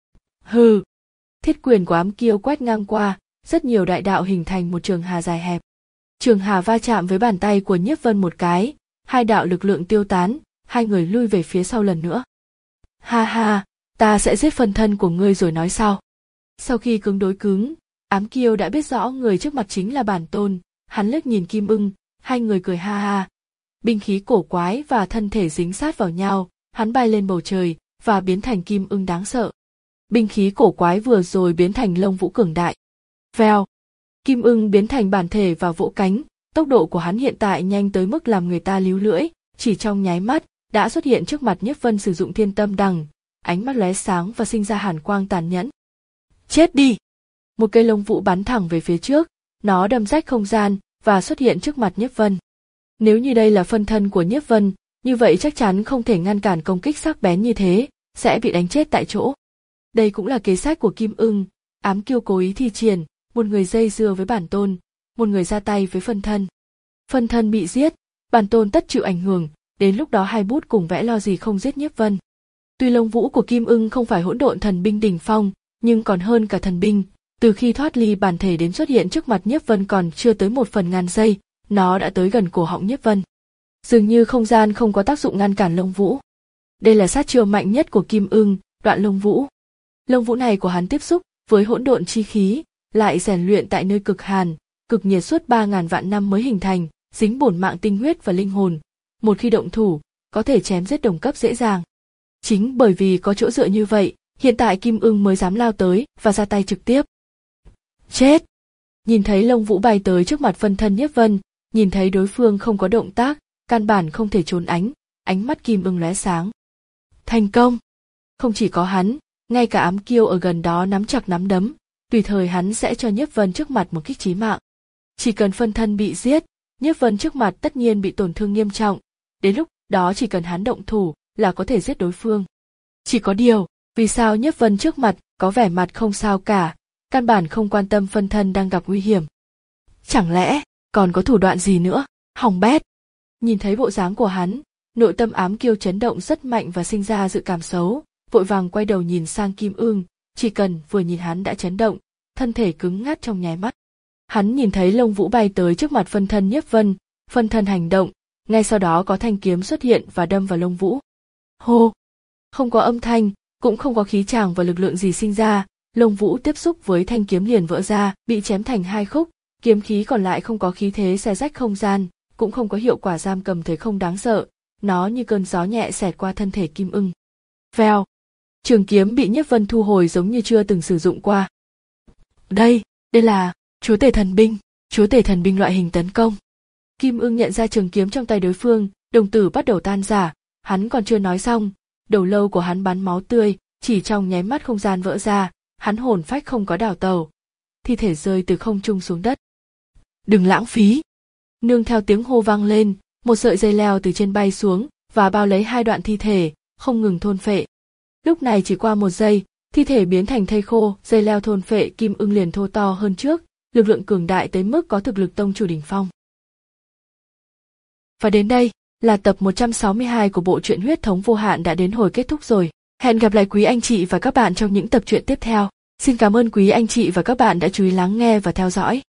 Hừ! Thiết quyền của Ám Kiêu quét ngang qua, rất nhiều đại đạo hình thành một trường hà dài hẹp. Trường hà va chạm với bàn tay của Nhiếp Vân một cái, hai đạo lực lượng tiêu tán, hai người lui về phía sau lần nữa. Ha ha, ta sẽ giết phân thân của ngươi rồi nói sau. Sau khi cứng đối cứng, Ám Kiêu đã biết rõ người trước mặt chính là bản tôn, hắn liếc nhìn Kim Ưng, hai người cười ha ha. Binh khí cổ quái và thân thể dính sát vào nhau, hắn bay lên bầu trời và biến thành Kim Ưng đáng sợ. Binh khí cổ quái vừa rồi biến thành lông vũ cường đại. Vèo, Kim Ưng biến thành bản thể và vỗ cánh, tốc độ của hắn hiện tại nhanh tới mức làm người ta líu lưỡi, chỉ trong nháy mắt đã xuất hiện trước mặt Nhiếp Vân sử dụng Thiên Tâm Đằng, ánh mắt lóe sáng và sinh ra hàn quang tàn nhẫn. Chết đi! Một cây lông vũ bắn thẳng về phía trước, nó đâm rách không gian và xuất hiện trước mặt Nhiếp Vân. Nếu như đây là phân thân của Nhiếp Vân, như vậy chắc chắn không thể ngăn cản công kích sắc bén như thế, sẽ bị đánh chết tại chỗ. Đây cũng là kế sách của Kim Ưng, Ám Kiêu cố ý thi triển, một người dây dưa với bản tôn, một người ra tay với phân thân. Phân thân bị giết, bản tôn tất chịu ảnh hưởng, đến lúc đó hai bút cùng vẽ lo gì không giết Nhiếp Vân. Tuy lông vũ của Kim Ưng không phải hỗn độn thần binh đỉnh phong, nhưng còn hơn cả thần binh, từ khi thoát ly bản thể đến xuất hiện trước mặt Nhiếp Vân còn chưa tới một phần ngàn giây, nó đã tới gần cổ họng Nhiếp Vân. Dường như không gian không có tác dụng ngăn cản lông vũ. Đây là sát chiêu mạnh nhất của Kim Ưng, đoạn lông vũ. Lông vũ này của hắn tiếp xúc với hỗn độn chi khí, lại rèn luyện tại nơi cực hàn, cực nhiệt suốt ba ngàn vạn năm mới hình thành, dính bổn mạng tinh huyết và linh hồn. Một khi động thủ, có thể chém giết đồng cấp dễ dàng. Chính bởi vì có chỗ dựa như vậy, hiện tại Kim Ưng mới dám lao tới và ra tay trực tiếp. Chết! Nhìn thấy lông vũ bay tới trước mặt phân thân Nhiếp Vân, nhìn thấy đối phương không có động tác, căn bản không thể trốn ánh, ánh mắt Kim Ưng lóe sáng. Thành công! Không chỉ có hắn, ngay cả Ám Kiêu ở gần đó nắm chặt nắm đấm, tùy thời hắn sẽ cho Nhiếp Vân trước mặt một kích chí mạng. Chỉ cần phân thân bị giết, Nhiếp Vân trước mặt tất nhiên bị tổn thương nghiêm trọng, đến lúc đó chỉ cần hắn động thủ là có thể giết đối phương. Chỉ có điều, vì sao Nhiếp Vân trước mặt có vẻ mặt không sao cả, căn bản không quan tâm phân thân đang gặp nguy hiểm. Chẳng lẽ còn có thủ đoạn gì nữa? Hỏng bét! Nhìn thấy bộ dáng của hắn, nội tâm Ám Kiêu chấn động rất mạnh và sinh ra dự cảm xấu, vội vàng quay đầu nhìn sang Kim Ưng, chỉ cần vừa nhìn hắn đã chấn động, thân thể cứng ngắc trong nháy mắt. Hắn nhìn thấy lông vũ bay tới trước mặt phân thân Nhiếp Vân, phân thân hành động, ngay sau đó có thanh kiếm xuất hiện và đâm vào lông vũ. Hô! Không có âm thanh, cũng không có khí tràng và lực lượng gì sinh ra, lông vũ tiếp xúc với thanh kiếm liền vỡ ra, bị chém thành hai khúc, kiếm khí còn lại không có khí thế xé rách không gian, cũng không có hiệu quả giam cầm thời không đáng sợ, nó như cơn gió nhẹ xẹt qua thân thể Kim Ưng. Vèo! Trường kiếm bị Nhiếp Vân thu hồi giống như chưa từng sử dụng qua. Đây, đây là chúa tể thần binh, chúa tể thần binh loại hình tấn công. Kim Ưng nhận ra trường kiếm trong tay đối phương, đồng tử bắt đầu tan rã, hắn còn chưa nói xong, đầu lâu của hắn bắn máu tươi, chỉ trong nháy mắt không gian vỡ ra, hắn hồn phách không có đảo tàu, thi thể rơi từ không trung xuống đất. Đừng lãng phí! Nương theo tiếng hô vang lên, một sợi dây leo từ trên bay xuống và bao lấy hai đoạn thi thể, không ngừng thôn phệ. Lúc này chỉ qua một giây, thi thể biến thành thây khô, dây leo thôn phệ Kim Ưng liền thô to hơn trước, lực lượng cường đại tới mức có thực lực tông chủ đỉnh phong. Và đến đây là tập một trăm sáu mươi hai của bộ truyện Huyết Thống Vô Hạn đã đến hồi kết thúc rồi. Hẹn gặp lại quý anh chị và các bạn trong những tập truyện tiếp theo. Xin cảm ơn quý anh chị và các bạn đã chú ý lắng nghe và theo dõi.